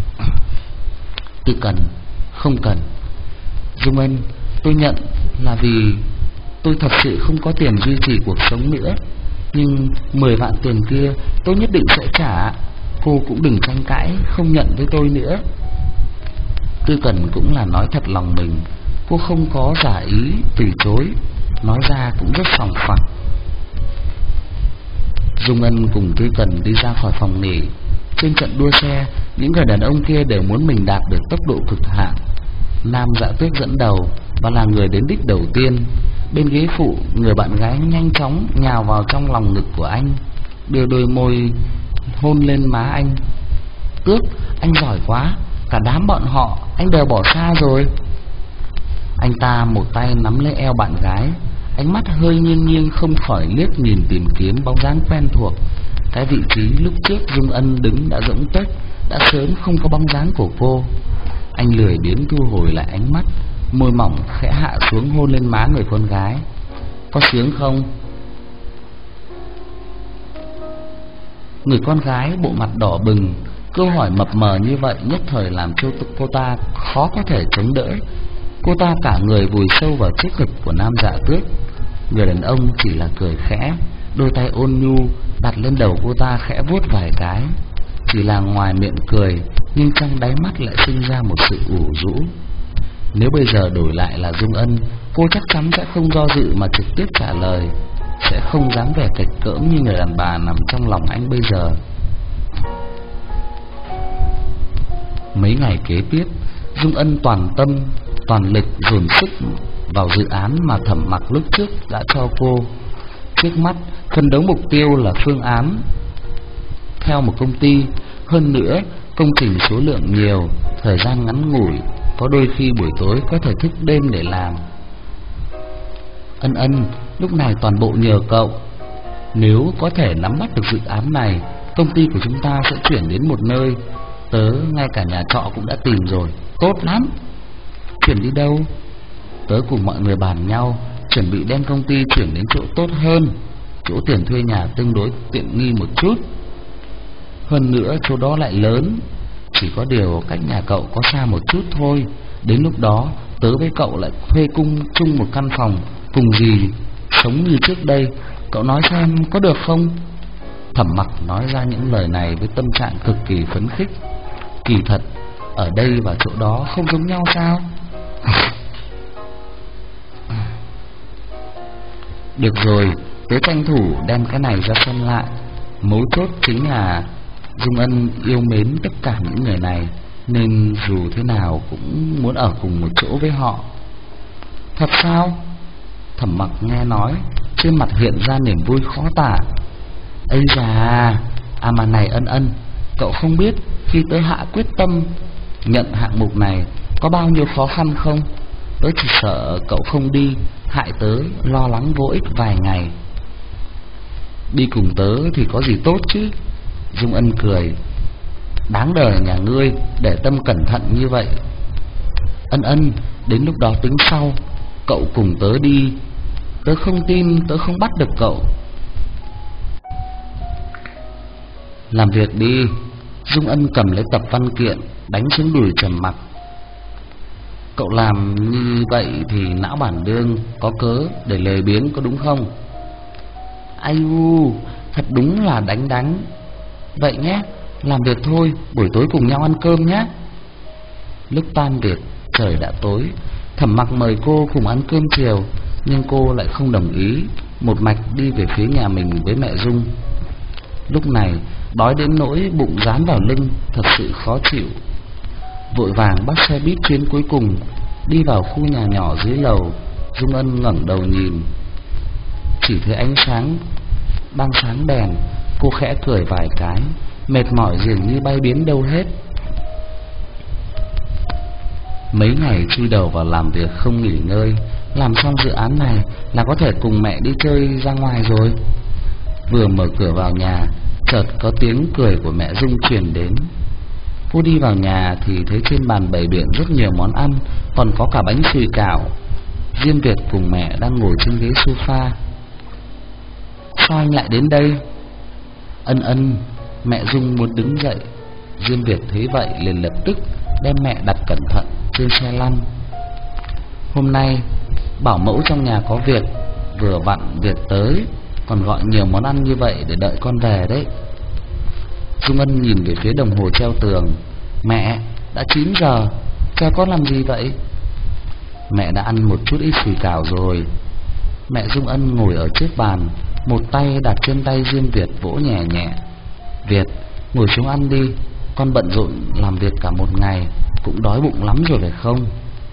Tư Cần, không cần. Dung Ân, tôi nhận là vì tôi thật sự không có tiền duy trì cuộc sống nữa. Nhưng mười vạn tiền kia tôi nhất định sẽ trả. Cô cũng đừng tranh cãi, không nhận với tôi nữa. Tư Cần cũng là nói thật lòng mình. Cô không có giả ý từ chối, nói ra cũng rất sòng phẳng. Dung Ân cùng Tư Cần đi ra khỏi phòng nghỉ. Trên trận đua xe, những người đàn ông kia đều muốn mình đạt được tốc độ cực hạn. Nam Dạ Tuyết dẫn đầu và là người đến đích đầu tiên. Bên ghế phụ, người bạn gái nhanh chóng nhào vào trong lòng ngực của anh, đưa đôi môi hôn lên má anh. Tước, anh giỏi quá, cả đám bọn họ anh đều bỏ xa rồi. Anh ta một tay nắm lấy eo bạn gái, ánh mắt hơi nghiêng nghiêng không khỏi liếc nhìn tìm kiếm bóng dáng quen thuộc. Cái vị trí lúc trước Dung Ân đứng đã rỗng tuếch, đã sớm không có bóng dáng của cô. Anh lười biếng thu hồi lại ánh mắt, môi mỏng khẽ hạ xuống hôn lên má người con gái. Có sướng không? Người con gái bộ mặt đỏ bừng, câu hỏi mập mờ như vậy nhất thời làm cho cô ta khó có thể chống đỡ. Cô ta cả người vùi sâu vào chiếc ngực của Nam Dạ Tuyết. Người đàn ông chỉ là cười khẽ, đôi tay ôn nhu đặt lên đầu cô ta khẽ vuốt vài cái. Chỉ là ngoài miệng cười, nhưng trong đáy mắt lại sinh ra một sự ủ rũ. Nếu bây giờ đổi lại là Dung Ân, cô chắc chắn sẽ không do dự mà trực tiếp trả lời, sẽ không dám vẻ kịch cỡm như người đàn bà nằm trong lòng anh bây giờ. Mấy ngày kế tiếp, Dung Ân toàn tâm, toàn lực dồn sức vào dự án mà Thẩm Mặc lúc trước đã cho cô. Trước mắt, phấn đấu mục tiêu là phương án theo một công ty. Hơn nữa, công trình số lượng nhiều, thời gian ngắn ngủi, có đôi khi buổi tối có thể thức đêm để làm. Ân Ân, lúc này toàn bộ nhờ cậu. Nếu có thể nắm bắt được dự án này, công ty của chúng ta sẽ chuyển đến một nơi. Tớ ngay cả nhà trọ cũng đã tìm rồi. Tốt lắm. Chuyển đi đâu? Tớ cùng mọi người bàn nhau, chuẩn bị đem công ty chuyển đến chỗ tốt hơn, chỗ tiền thuê nhà tương đối tiện nghi một chút. Hơn nữa chỗ đó lại lớn. Chỉ có điều cách nhà cậu có xa một chút thôi. Đến lúc đó tớ với cậu lại thuê cung chung một căn phòng, cùng gì sống như trước đây. Cậu nói xem có được không? Thẩm Mặc nói ra những lời này với tâm trạng cực kỳ phấn khích. Kỳ thật, ở đây và chỗ đó không giống nhau sao? Được rồi, tớ tranh thủ đem cái này ra xem lại. Mấu chốt chính là Dung Ân yêu mến tất cả những người này, nên dù thế nào cũng muốn ở cùng một chỗ với họ. Thật sao? Thẩm Mặc nghe nói, trên mặt hiện ra niềm vui khó tả. Ây da, à mà này Ân Ân, cậu không biết khi tớ hạ quyết tâm nhận hạng mục này có bao nhiêu khó khăn không? Tớ chỉ sợ cậu không đi, hại tớ lo lắng vô ích vài ngày. Đi cùng tớ thì có gì tốt chứ? Dung Ân cười. Đáng đời nhà ngươi để tâm cẩn thận như vậy. Ân Ân, đến lúc đó tính sau. Cậu cùng tớ đi. Tớ không tin tớ không bắt được cậu. Làm việc đi. Dung Ân cầm lấy tập văn kiện, đánh xuống đùi Trầm Mặc. Cậu làm như vậy thì não bản đương có cớ để lười biếng có đúng không? Ai u, thật đúng là đánh đánh. Vậy nhé, làm việc thôi, buổi tối cùng nhau ăn cơm nhé. Lúc tan việc, trời đã tối. Thẩm Mặc mời cô cùng ăn cơm chiều, nhưng cô lại không đồng ý, một mạch đi về phía nhà mình với mẹ Dung. Lúc này đói đến nỗi bụng dán vào lưng, thật sự khó chịu. Vội vàng bắt xe buýt chuyến cuối cùng, đi vào khu nhà nhỏ dưới lầu. Dung Ân ngẩng đầu nhìn, chỉ thấy ánh sáng đang sáng đèn. Cô khẽ cười vài cái, mệt mỏi dường như bay biến đâu hết. Mấy ngày chui đầu vào làm việc không nghỉ ngơi, làm xong dự án này là có thể cùng mẹ đi chơi ra ngoài rồi. Vừa mở cửa vào nhà, chợt có tiếng cười của mẹ Dung truyền đến. Cô đi vào nhà thì thấy trên bàn bày biện rất nhiều món ăn, còn có cả bánh xùi cảo. Diêm Việt cùng mẹ đang ngồi trên ghế sofa. Sao anh lại đến đây? Ân ân. Mẹ Dung muốn đứng dậy. Diêm Việt thấy vậy liền lập tức đem mẹ đặt cẩn thận trên xe lăn. Hôm nay bảo mẫu trong nhà có việc, vừa vặn Việt tới, còn gọi nhiều món ăn như vậy để đợi con về đấy. Dung Ân nhìn về phía đồng hồ treo tường. Mẹ, đã chín giờ, cha con làm gì vậy? Mẹ đã ăn một chút ít xì cảo rồi. Mẹ Dung Ân ngồi ở trước bàn, một tay đặt trên tay Diêm Việt vỗ nhẹ nhẹ. Việt, ngồi xuống ăn đi, con bận rộn làm việc cả một ngày, cũng đói bụng lắm rồi phải không?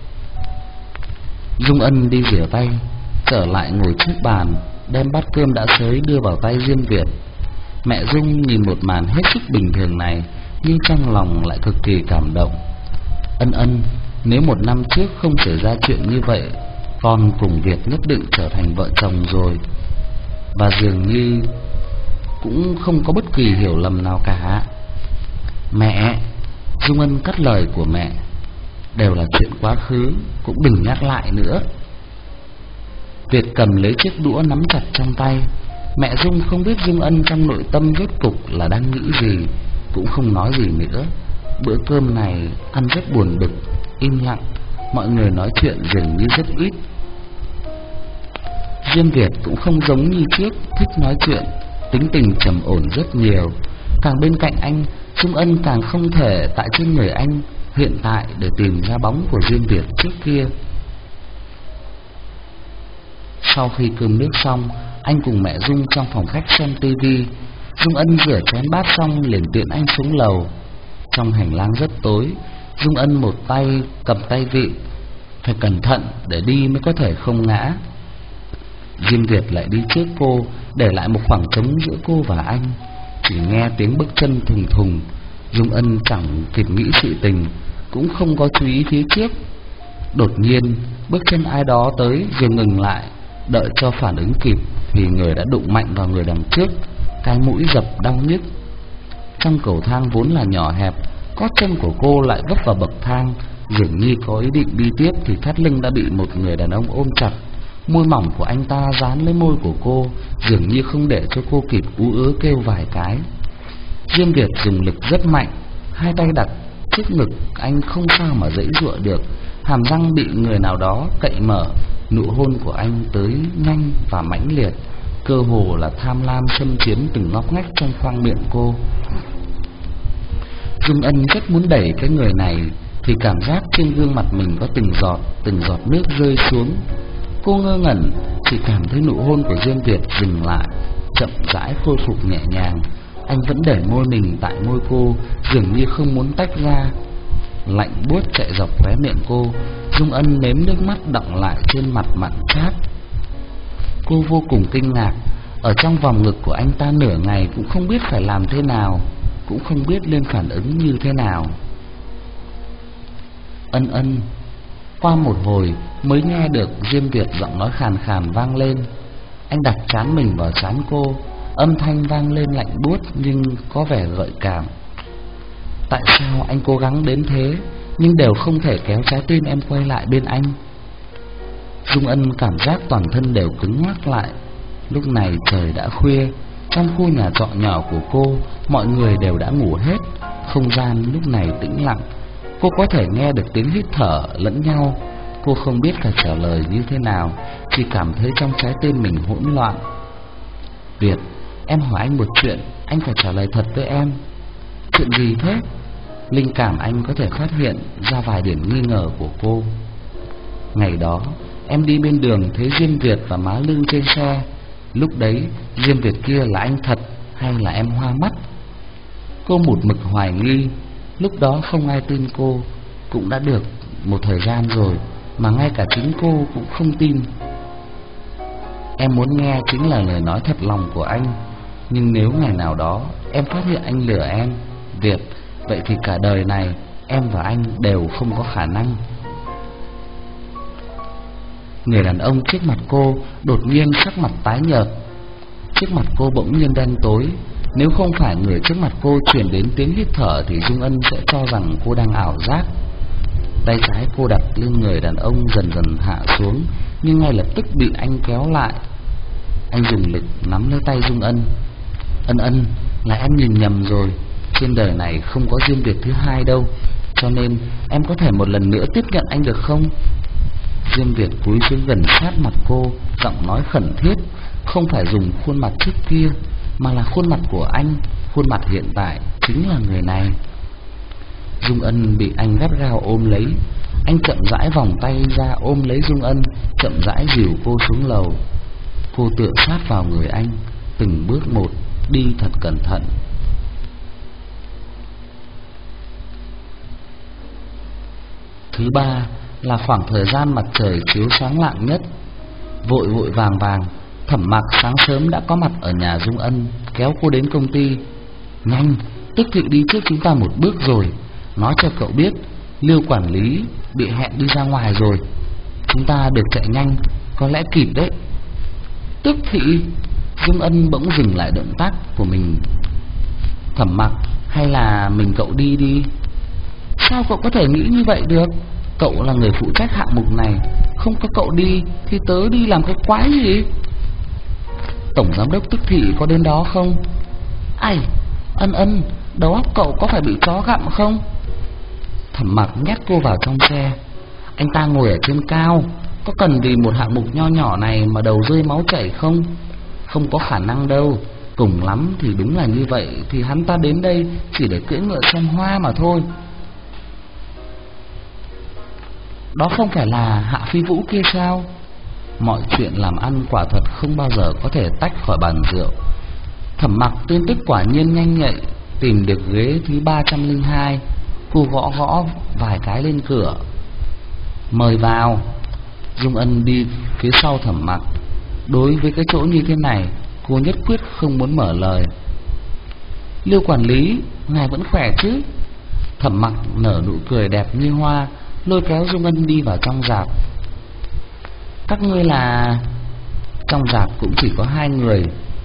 Dung Ân đi rửa tay, trở lại ngồi trước bàn, đem bát cơm đã xới đưa vào tay Diêm Việt. Mẹ Dung nhìn một màn hết sức bình thường này, nhưng trong lòng lại cực kỳ cảm động. Ân ân, nếu một năm trước không xảy ra chuyện như vậy, con cùng Việt nhất định trở thành vợ chồng rồi. Và dường như cũng không có bất kỳ hiểu lầm nào cả. Mẹ, Dung Ân cắt lời của mẹ, đều là chuyện quá khứ, cũng đừng nhắc lại nữa. Việt cầm lấy chiếc đũa nắm chặt trong tay. Mẹ Dung không biết Dung Ân trong nội tâm rốt cục là đang nghĩ gì, cũng không nói gì nữa. Bữa cơm này ăn rất buồn bực, im lặng, mọi người nói chuyện dường như rất ít. Diêm Việt cũng không giống như trước thích nói chuyện, tính tình trầm ổn rất nhiều. Càng bên cạnh anh, Dung Ân càng không thể tại trên người anh hiện tại để tìm ra bóng của Diêm Việt trước kia. Sau khi cơm nước xong, anh cùng mẹ Dung trong phòng khách xem tivi. Dung Ân rửa chén bát xong liền tiện anh xuống lầu. Trong hành lang rất tối, Dung Ân một tay cầm tay vịn, phải cẩn thận để đi mới có thể không ngã. Diêm Việt lại đi trước cô, để lại một khoảng trống giữa cô và anh. Chỉ nghe tiếng bước chân thùng thùng. Dung Ân chẳng kịp nghĩ sự tình, cũng không có chú ý phía trước. Đột nhiên bước chân ai đó tới rồi ngừng lại. Đợi cho phản ứng kịp thì người đã đụng mạnh vào người đằng trước, cái mũi dập đau nhức. Trong cầu thang vốn là nhỏ hẹp, gót chân của cô lại vấp vào bậc thang. Dường như có ý định đi tiếp thì thắt lưng đã bị một người đàn ông ôm chặt. Môi mỏng của anh ta dán lấy môi của cô, dường như không để cho cô kịp ú ớ kêu vài cái. Diêm Việt dùng lực rất mạnh, hai tay đặt trước ngực anh không sao mà giãy giụa được. Hàm răng bị người nào đó cậy mở. Nụ hôn của anh tới nhanh và mãnh liệt, cơ hồ là tham lam xâm chiếm từng ngóc ngách trong khoang miệng cô. Dung Ân rất muốn đẩy cái người này, thì cảm giác trên gương mặt mình có từng giọt, từng giọt nước rơi xuống. Cô ngơ ngẩn, chỉ cảm thấy nụ hôn của Diêm Việt dừng lại, chậm rãi khôi phục nhẹ nhàng. Anh vẫn để môi mình tại môi cô, dường như không muốn tách ra. Lạnh buốt chạy dọc khóe miệng cô. Dung Ân nếm nước mắt đọng lại trên mặt mặn chát. Cô vô cùng kinh ngạc. Ở trong vòng ngực của anh ta nửa ngày cũng không biết phải làm thế nào, cũng không biết nên phản ứng như thế nào. Ân ân. Qua một hồi mới nghe được Diêm Việt giọng nói khàn khàn vang lên. Anh đặt trán mình vào trán cô, âm thanh vang lên lạnh buốt nhưng có vẻ gợi cảm. Tại sao anh cố gắng đến thế nhưng đều không thể kéo trái tim em quay lại bên anh? Dung Ân cảm giác toàn thân đều cứng ngắc lại. Lúc này trời đã khuya, trong khu nhà trọ nhỏ của cô, mọi người đều đã ngủ hết. Không gian lúc này tĩnh lặng. Cô có thể nghe được tiếng hít thở lẫn nhau. Cô không biết phải trả lời như thế nào, chỉ cảm thấy trong trái tim mình hỗn loạn. Việt, em hỏi anh một chuyện, anh phải trả lời thật với em. Chuyện gì thế? Linh cảm anh có thể phát hiện ra vài điểm nghi ngờ của cô. Ngày đó em đi bên đường thấy Diêm Việt và má Lương trên xe. Lúc đấy Diêm Việt kia là anh thật hay là em hoa mắt? Cô một mực hoài nghi. Lúc đó không ai tin cô. Cũng đã được một thời gian rồi mà ngay cả chính cô cũng không tin. Em muốn nghe chính là lời nói thật lòng của anh. Nhưng nếu ngày nào đó em phát hiện anh lừa em, Việt, vậy thì cả đời này em và anh đều không có khả năng. Người đàn ông trước mặt cô đột nhiên sắc mặt tái nhợt. Trước mặt cô bỗng nhiên đen tối. Nếu không phải người trước mặt cô truyền đến tiếng hít thở thì Dung Ân sẽ cho rằng cô đang ảo giác. Tay trái cô đặt lên người đàn ông dần dần hạ xuống, nhưng ngay lập tức bị anh kéo lại. Anh dùng lực nắm lấy tay Dung Ân. Ân Ân, là em nhìn nhầm rồi. Trên đời này không có Diêm Việt thứ hai đâu, cho nên em có thể một lần nữa tiếp nhận anh được không? Diêm Việt cúi xuống gần sát mặt cô, giọng nói khẩn thiết, không phải dùng khuôn mặt trước kia, mà là khuôn mặt của anh. Khuôn mặt hiện tại chính là người này. Dung Ân bị anh gắt gao ôm lấy. Anh chậm rãi vòng tay ra ôm lấy Dung Ân, chậm rãi dìu cô xuống lầu. Cô tựa sát vào người anh, từng bước một, đi thật cẩn thận. Thứ ba là khoảng thời gian mặt trời chiếu sáng lạng nhất. Vội vội vàng vàng, Thẩm Mặc sáng sớm đã có mặt ở nhà Dung Ân, kéo cô đến công ty. Nhanh, Tức Thị đi trước chúng ta một bước rồi, nói cho cậu biết Liêu quản lý bị hẹn đi ra ngoài rồi. Chúng ta được chạy nhanh, có lẽ kịp đấy. Tức Thị. Dung Ân bỗng dừng lại động tác của mình. Thẩm Mặc, hay là mình cậu đi đi? Sao cậu có thể nghĩ như vậy được? Cậu là người phụ trách hạng mục này, không có cậu đi thì tớ đi làm cái quái gì? Tổng giám đốc Tức Thị có đến đó không? Ai, Ân Ân, đầu óc cậu có phải bị chó gặm không? Thẩm Mặc nhét cô vào trong xe. Anh ta ngồi ở trên cao, có cần vì một hạng mục nho nhỏ này mà đầu rơi máu chảy không? Không có khả năng đâu. Cùng lắm thì đúng là như vậy, thì hắn ta đến đây chỉ để cưỡi ngựa xem hoa mà thôi. Đó không phải là Hạ Phi Vũ kia sao? Mọi chuyện làm ăn quả thật không bao giờ có thể tách khỏi bàn rượu. Thẩm Mặc tin tức quả nhiên nhanh nhạy, tìm được ghế thứ ba trăm lẻ hai. Cô gõ gõ vài cái lên cửa. Mời vào. Dung Ân đi phía sau Thẩm Mặc. Đối với cái chỗ như thế này, cô nhất quyết không muốn mở lời. Liêu quản lý, ngài vẫn khỏe chứ? Thẩm Mặc nở nụ cười đẹp như hoa, lôi kéo Dung Ân đi vào trong rạp. Các ngươi là... Trong rạp cũng chỉ có hai người,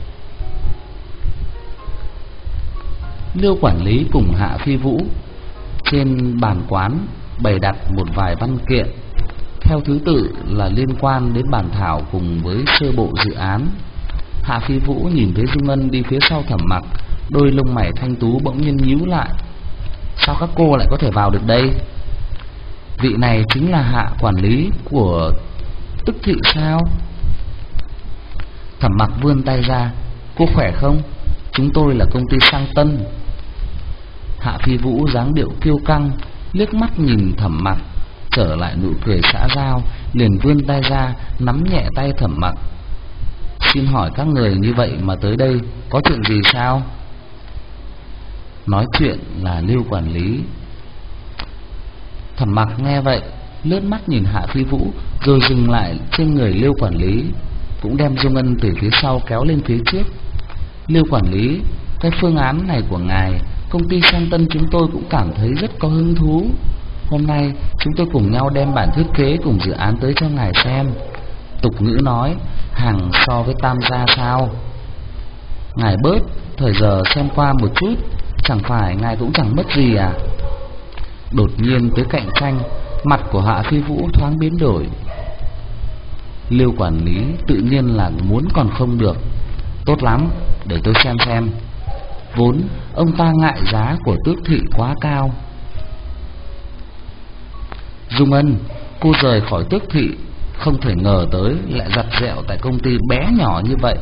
Liêu quản lý cùng Hạ Phi Vũ. Trên bàn quán bày đặt một vài văn kiện, theo thứ tự là liên quan đến bản thảo cùng với sơ bộ dự án. Hạ Phi Vũ nhìn thấy Dung Ân đi phía sau Thẩm Mặc, đôi lông mày thanh tú bỗng nhiên nhíu lại. Sao các cô lại có thể vào được đây? Vị này chính là Hạ quản lý của Tức Thị sao? Thẩm Mặc vươn tay ra. Cô khỏe không? Chúng tôi là công ty Sang Tân. Hạ Phi Vũ dáng điệu kiêu căng, liếc mắt nhìn Thẩm Mặc, trở lại nụ cười xã giao, liền vươn tay ra nắm nhẹ tay Thẩm Mặc. Xin hỏi các người như vậy mà tới đây có chuyện gì sao? Nói chuyện là Liêu quản lý. Thẩm Mặc nghe vậy, lướt mắt nhìn Hạ Phi Vũ, rồi dừng lại trên người Liêu quản lý, cũng đem Dung Ân từ phía sau kéo lên phía trước. Liêu quản lý, cái phương án này của ngài, công ty Sang Tân chúng tôi cũng cảm thấy rất có hứng thú. Hôm nay chúng tôi cùng nhau đem bản thiết kế cùng dự án tới cho ngài xem. Tục ngữ nói, hàng so với tam gia sao. Ngài bớt thời giờ xem qua một chút, chẳng phải ngài cũng chẳng mất gì à? Đột nhiên tới cạnh tranh, mặt của Hạ Phi Vũ thoáng biến đổi. Liêu quản lý tự nhiên là muốn còn không được. Tốt lắm, để tôi xem xem. Vốn ông ta ngại giá của Tước Thị quá cao. Dung Ân, cô rời khỏi Tước Thị, không thể ngờ tới lại giặt dẹo tại công ty bé nhỏ như vậy.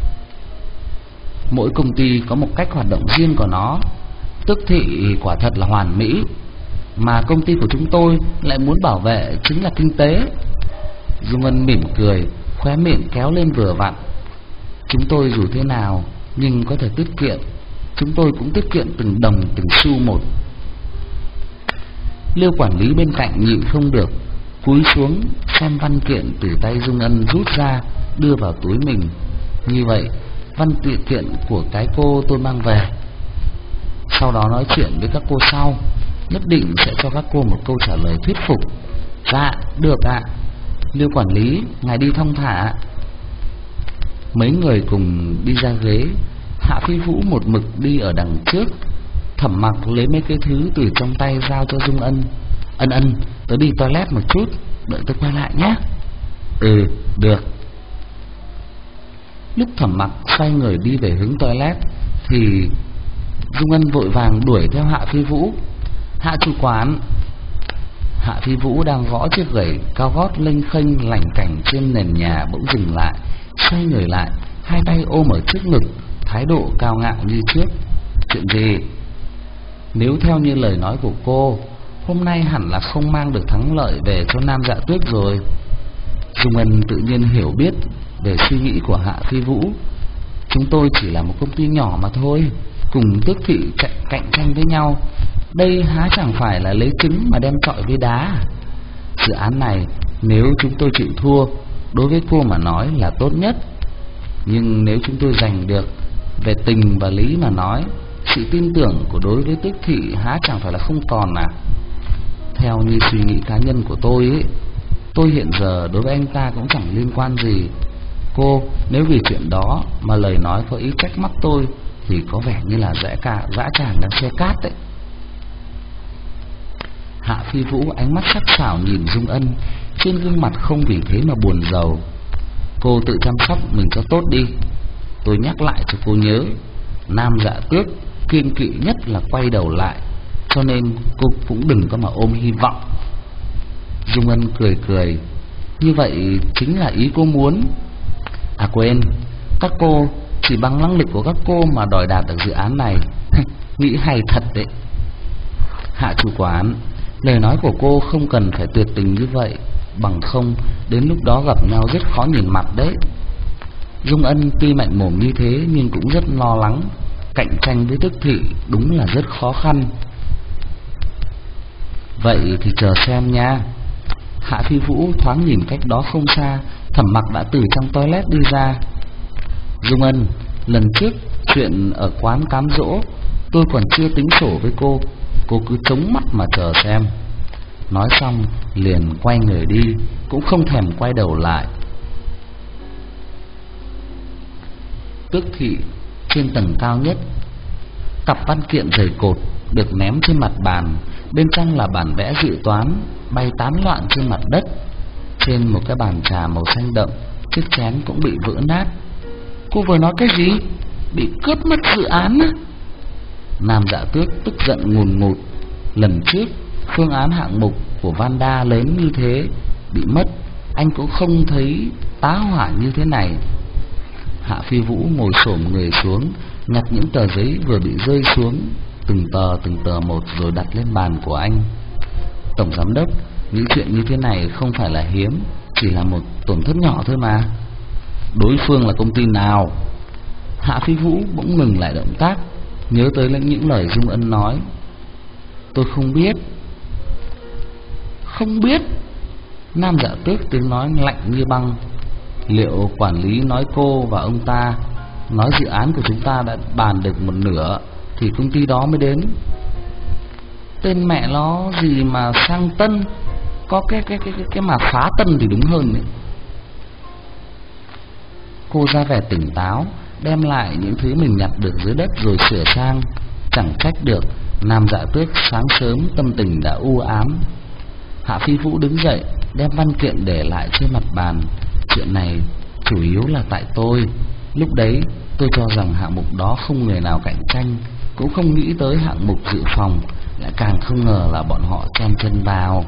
Mỗi công ty có một cách hoạt động riêng của nó. Tước Thị quả thật là hoàn mỹ, mà công ty của chúng tôi lại muốn bảo vệ chính là kinh tế. Dung Ân mỉm cười, khóe miệng kéo lên vừa vặn. Chúng tôi dù thế nào nhưng có thể tiết kiệm, chúng tôi cũng tiết kiệm từng đồng từng xu một. Liêu quản lý bên cạnh nhịn không được, cúi xuống xem văn kiện từ tay Dung Ân rút ra, đưa vào túi mình. Như vậy, văn kiện của cái cô tôi mang về. Sau đó nói chuyện với các cô sau, nhất định sẽ cho các cô một câu trả lời thuyết phục. Dạ, được ạ. Liêu quản lý, ngài đi thong thả. Mấy người cùng đi ra ghế. Hạ Phi Vũ một mực đi ở đằng trước. Thẩm Mặc lấy mấy cái thứ từ trong tay giao cho Dung Ân. Ân Ân, tớ đi toilet một chút, đợi tớ quay lại nhé. Ừ, được. Lúc Thẩm Mặc xoay người đi về hướng toilet thì Dung Ân vội vàng đuổi theo Hạ Phi Vũ. Hạ chủ quán. Hạ Phi Vũ đang gõ chiếc gậy cao gót lênh khênh lảnh cảnh trên nền nhà bỗng dừng lại, xoay người lại, hai tay ôm ở trước ngực, thái độ cao ngạo như trước. Chuyện gì? Nếu theo như lời nói của cô, hôm nay hẳn là không mang được thắng lợi về cho Nam Dạ Tuyết rồi. Dung Ân tự nhiên hiểu biết về suy nghĩ của Hạ Phi Vũ. Chúng tôi chỉ là một công ty nhỏ mà thôi, cùng Tước Thị cạnh, cạnh tranh với nhau, đây há chẳng phải là lấy trứng mà đem chọi với đá. Dự án này nếu chúng tôi chịu thua, đối với cô mà nói là tốt nhất. Nhưng nếu chúng tôi giành được, về tình và lý mà nói, sự tin tưởng của đối với Tước Thị há chẳng phải là không còn à? Theo như suy nghĩ cá nhân của tôi ấy, tôi hiện giờ đối với anh ta cũng chẳng liên quan gì. Cô nếu vì chuyện đó mà lời nói có ý trách móc tôi thì có vẻ như là dã cả dã tràng đang xe cát đấy. Hạ Phi Vũ ánh mắt sắc sảo nhìn Dung Ân, trên gương mặt không vì thế mà buồn rầu. Cô tự chăm sóc mình cho tốt đi. Tôi nhắc lại cho cô nhớ, Nam Dạ Tước kiêng kỵ nhất là quay đầu lại, cho nên cô cũng đừng có mà ôm hy vọng. Dung Ân cười cười. Như vậy chính là ý cô muốn. À quên, các cô chỉ bằng năng lực của các cô mà đòi đạt được dự án này. Nghĩ hay thật đấy. Hạ chủ quán, lời nói của cô không cần phải tuyệt tình như vậy, bằng không đến lúc đó gặp nhau rất khó nhìn mặt đấy. Dung Ân tuy mạnh mồm như thế nhưng cũng rất lo lắng, cạnh tranh với Tước Thị đúng là rất khó khăn. Vậy thì chờ xem nha. Hạ Phi Vũ thoáng nhìn cách đó không xa, Thẩm Mặc đã từ trong toilet đi ra. Dung Ân, lần trước chuyện ở quán cám dỗ tôi còn chưa tính sổ với cô, cô cứ chống mắt mà chờ xem. Nói xong liền quay người đi, cũng không thèm quay đầu lại. Tước Thị trên tầng cao nhất, cặp văn kiện dày cột được ném trên mặt bàn, bên trong là bản vẽ dự toán bay tán loạn trên mặt đất. Trên một cái bàn trà màu xanh đậm, chiếc chén cũng bị vỡ nát. Cô vừa nói cái gì? Bị cướp mất dự án á? Nam Dạ Tước tức giận ngùn ngụt. Lần trước phương án hạng mục của Vanda lớn như thế bị mất, anh cũng không thấy tá hỏa như thế này. Hạ Phi Vũ ngồi xổm người xuống, nhặt những tờ giấy vừa bị rơi xuống, từng tờ từng tờ một rồi đặt lên bàn của anh. Tổng giám đốc, những chuyện như thế này không phải là hiếm, chỉ là một tổn thất nhỏ thôi mà. Đối phương là công ty nào? Hạ Phi Vũ bỗng ngừng lại động tác, nhớ tới những lời Dung Ân nói. Tôi không biết. Không biết? Nam Dạ Tước tiếng nói lạnh như băng. Liệu quản lý nói cô và ông ta nói dự án của chúng ta đã bàn được một nửa thì công ty đó mới đến? Tên mẹ nó gì mà sang tân, có cái cái cái cái, cái mà phá tân thì đúng hơn ấy. Cô ra vẻ tỉnh táo, đem lại những thứ mình nhặt được dưới đất rồi sửa sang. Chẳng trách được Nam Dạ Tước sáng sớm tâm tình đã u ám. Hạ Phi Vũ đứng dậy, đem văn kiện để lại trên mặt bàn. Chuyện này chủ yếu là tại tôi. Lúc đấy tôi cho rằng hạng mục đó không người nào cạnh tranh, cũng không nghĩ tới hạng mục dự phòng, lại càng không ngờ là bọn họ chen chân vào.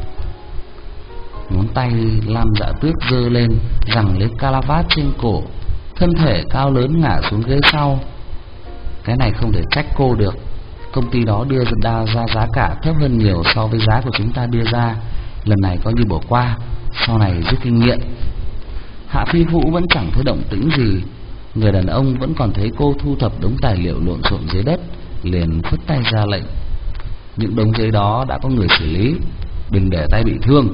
Ngón tay Lam Dạ Tước giơ lên, giằng lấy calavat trên cổ, thân thể cao lớn ngả xuống ghế sau. Cái này không thể trách cô được. Công ty đó đưa ra, ra giá cả thấp hơn nhiều so với giá của chúng ta đưa ra. Lần này coi như bỏ qua, sau này rút kinh nghiệm. Hạ Phi Vũ vẫn chẳng thấy động tĩnh gì. Người đàn ông vẫn còn thấy cô thu thập đống tài liệu lộn xộn dưới đất, liền phất tay ra lệnh. Những đống giấy đó đã có người xử lý, đừng để tay bị thương.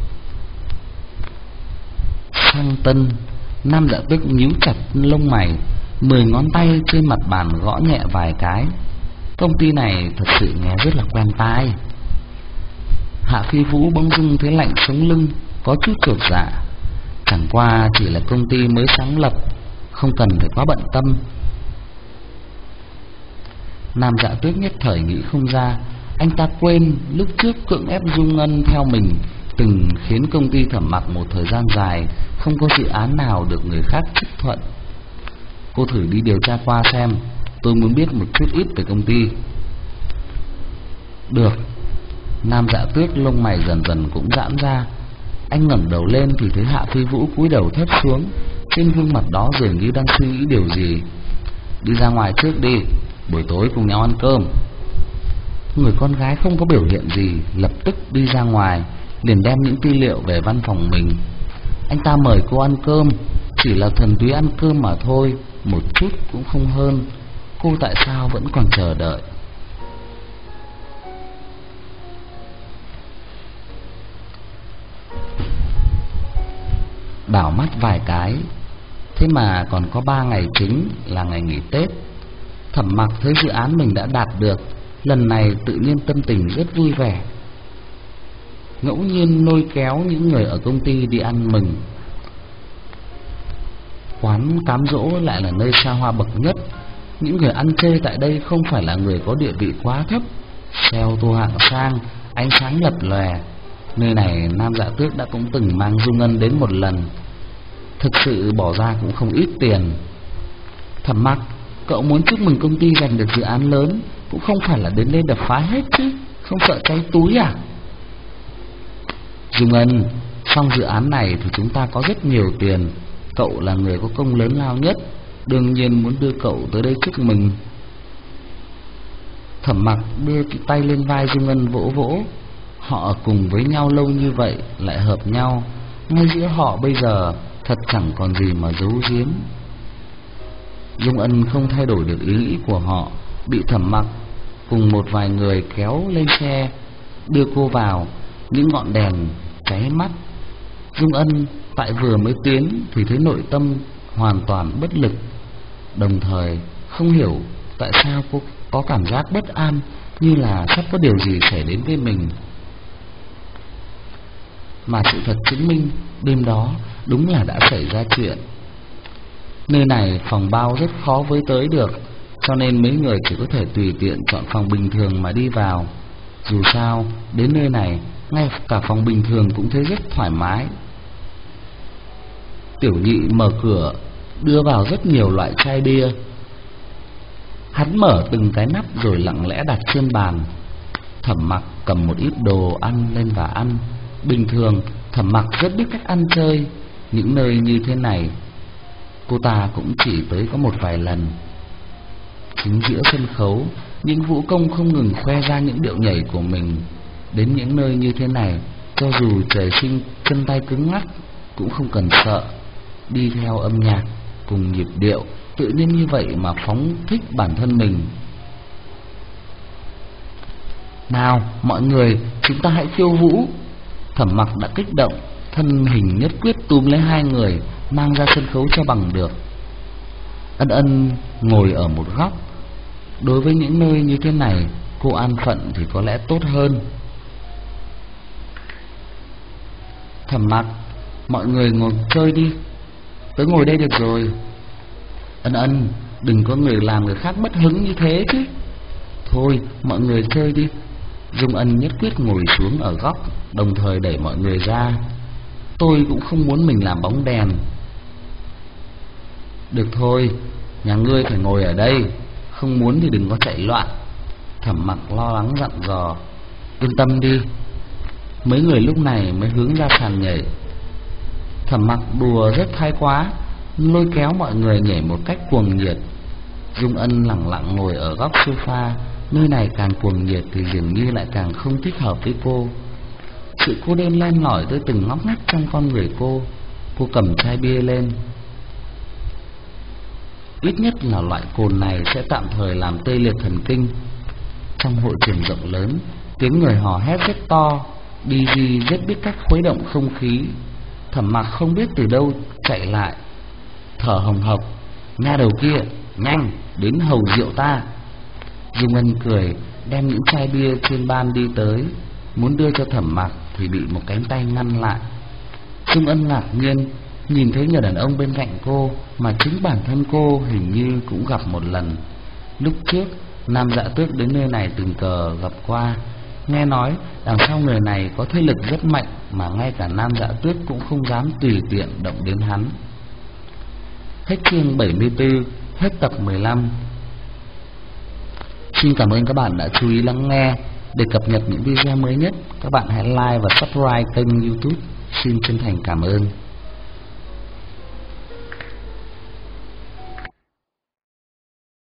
Sang tân, Nam Dạ Tước nhíu chặt lông mày, mười ngón tay trên mặt bàn gõ nhẹ vài cái. Công ty này thật sự nghe rất là quen tai. Hạ Phi Vũ bỗng dưng thấy lạnh sống lưng, có chút chột dạ. Chẳng qua chỉ là công ty mới sáng lập, không cần phải quá bận tâm. Nam Dạ Tước nhất thời nghĩ không ra, anh ta quên lúc trước cưỡng ép Dung Ân theo mình từng khiến công ty Thẩm Mặc một thời gian dài không có dự án nào được người khác chấp thuận. Cô thử đi điều tra qua xem, tôi muốn biết một chút ít về công ty. Được. Nam Dạ Tuyết lông mày dần dần cũng giãn ra. Anh ngẩng đầu lên thì thấy Hạ Phi Vũ cúi đầu thấp xuống, trên gương mặt đó dường như đang suy nghĩ điều gì. Đi ra ngoài trước đi, buổi tối cùng nhau ăn cơm. Người con gái không có biểu hiện gì, lập tức đi ra ngoài, liền đem những tư liệu về văn phòng mình. Anh ta mời cô ăn cơm, chỉ là thuần túy ăn cơm mà thôi, một chút cũng không hơn. Cô tại sao vẫn còn chờ đợi? Đảo mắt vài cái, thế mà còn có ba ngày chính là ngày nghỉ Tết. Thẩm Mặc thấy dự án mình đã đạt được, lần này tự nhiên tâm tình rất vui vẻ. Ngẫu nhiên lôi kéo những người ở công ty đi ăn mừng. Quán cám dỗ lại là nơi xa hoa bậc nhất. Những người ăn chơi tại đây không phải là người có địa vị quá thấp, xe ô tô hạng sang, ánh sáng lập lòe. Nơi này Nam Dạ Tuyết đã cũng từng mang Dung Ân đến một lần, thực sự bỏ ra cũng không ít tiền. Thẩm Mặc, cậu muốn chúc mừng công ty giành được dự án lớn, cũng không phải là đến đây đập phá hết chứ, không sợ cháy túi à? Dung Ân, xong dự án này thì chúng ta có rất nhiều tiền. Cậu là người có công lớn lao nhất, đương nhiên muốn đưa cậu tới đây chúc mừng. Thẩm Mặc đưa tay lên vai Dung Ân vỗ vỗ. Họ cùng với nhau lâu như vậy lại hợp nhau, ngay giữa họ bây giờ thật chẳng còn gì mà giấu giếm. Dung Ân không thay đổi được ý nghĩ của họ, bị Thẩm Mặc cùng một vài người kéo lên xe, đưa cô vào. Những ngọn đèn cháy mắt. Dung Ân tại vừa mới tiến thì thấy nội tâm hoàn toàn bất lực, đồng thời không hiểu tại sao cô có cảm giác bất an, như là sắp có điều gì xảy đến với mình. Mà sự thật chứng minh đêm đó đúng là đã xảy ra chuyện. Nơi này phòng bao rất khó với tới được, cho nên mấy người chỉ có thể tùy tiện chọn phòng bình thường mà đi vào. Dù sao đến nơi này, ngay cả phòng bình thường cũng thấy rất thoải mái. Tiểu Nhị mở cửa, đưa vào rất nhiều loại chai bia. Hắn mở từng cái nắp rồi lặng lẽ đặt trên bàn. Thẩm Mặc cầm một ít đồ ăn lên và ăn. Bình thường Thẩm Mặc rất biết cách ăn chơi, những nơi như thế này cô ta cũng chỉ tới có một vài lần. Chính giữa sân khấu, những vũ công không ngừng khoe ra những điệu nhảy của mình. Đến những nơi như thế này, cho dù trời sinh chân tay cứng ngắc cũng không cần sợ, đi theo âm nhạc cùng nhịp điệu tự nhiên như vậy mà phóng thích bản thân mình. Nào mọi người, chúng ta hãy khiêu vũ. Thẩm Mặc đã kích động, thân hình nhất quyết túm lấy hai người, mang ra sân khấu cho bằng được. Ân Ân ngồi ở một góc. Đối với những nơi như thế này, cô an phận thì có lẽ tốt hơn. Thẩm Mặc, mọi người ngồi chơi đi, tớ ngồi đây được rồi. Ân Ân, đừng có người làm người khác mất hứng như thế chứ. Thôi mọi người chơi đi. Dung Ân nhất quyết ngồi xuống ở góc, đồng thời đẩy mọi người ra. Tôi cũng không muốn mình làm bóng đèn. Được thôi, nhà ngươi phải ngồi ở đây, không muốn thì đừng có chạy loạn. Thẩm Mặc lo lắng dặn dò. Yên tâm đi. Mấy người lúc này mới hướng ra sàn nhảy. Thẩm Mặc đùa rất thái quá, lôi kéo mọi người nhảy một cách cuồng nhiệt. Dung Ân lặng lặng ngồi ở góc sofa. Nơi này càng cuồng nhiệt thì dường như lại càng không thích hợp với cô. Sự cô đơn len lỏi tới từng ngóc ngách trong con người cô. Cô cầm chai bia lên. Ít nhất là loại cồn này sẽ tạm thời làm tê liệt thần kinh. Trong hội trường rộng lớn, tiếng người hò hét rất to. đi gi rất biết cách khuấy động không khí. Thẩm Mặc không biết từ đâu chạy lại, thở hồng hộc. Nha đầu kia, nhanh đến hầu rượu ta. Dung Ân cười, đem những chai bia trên ban đi tới, muốn đưa cho Thẩm Mặc thì bị một cánh tay ngăn lại. Dung Ân ngạc nhiên nhìn thấy người đàn ông bên cạnh cô mà chính bản thân cô hình như cũng gặp một lần. Lúc trước Nam Dạ Tước đến nơi này tình cờ gặp qua, Nghe nói đằng sau người này có thế lực rất mạnh mà ngay cả Nam Dạ Tuyết cũng không dám tùy tiện động đến hắn. Hết chương bảy mươi tư, hết tập mười lăm. Xin cảm ơn các bạn đã chú ý lắng nghe. Để cập nhật những video mới nhất, các bạn hãy like và subscribe kênh YouTube. Xin chân thành cảm ơn.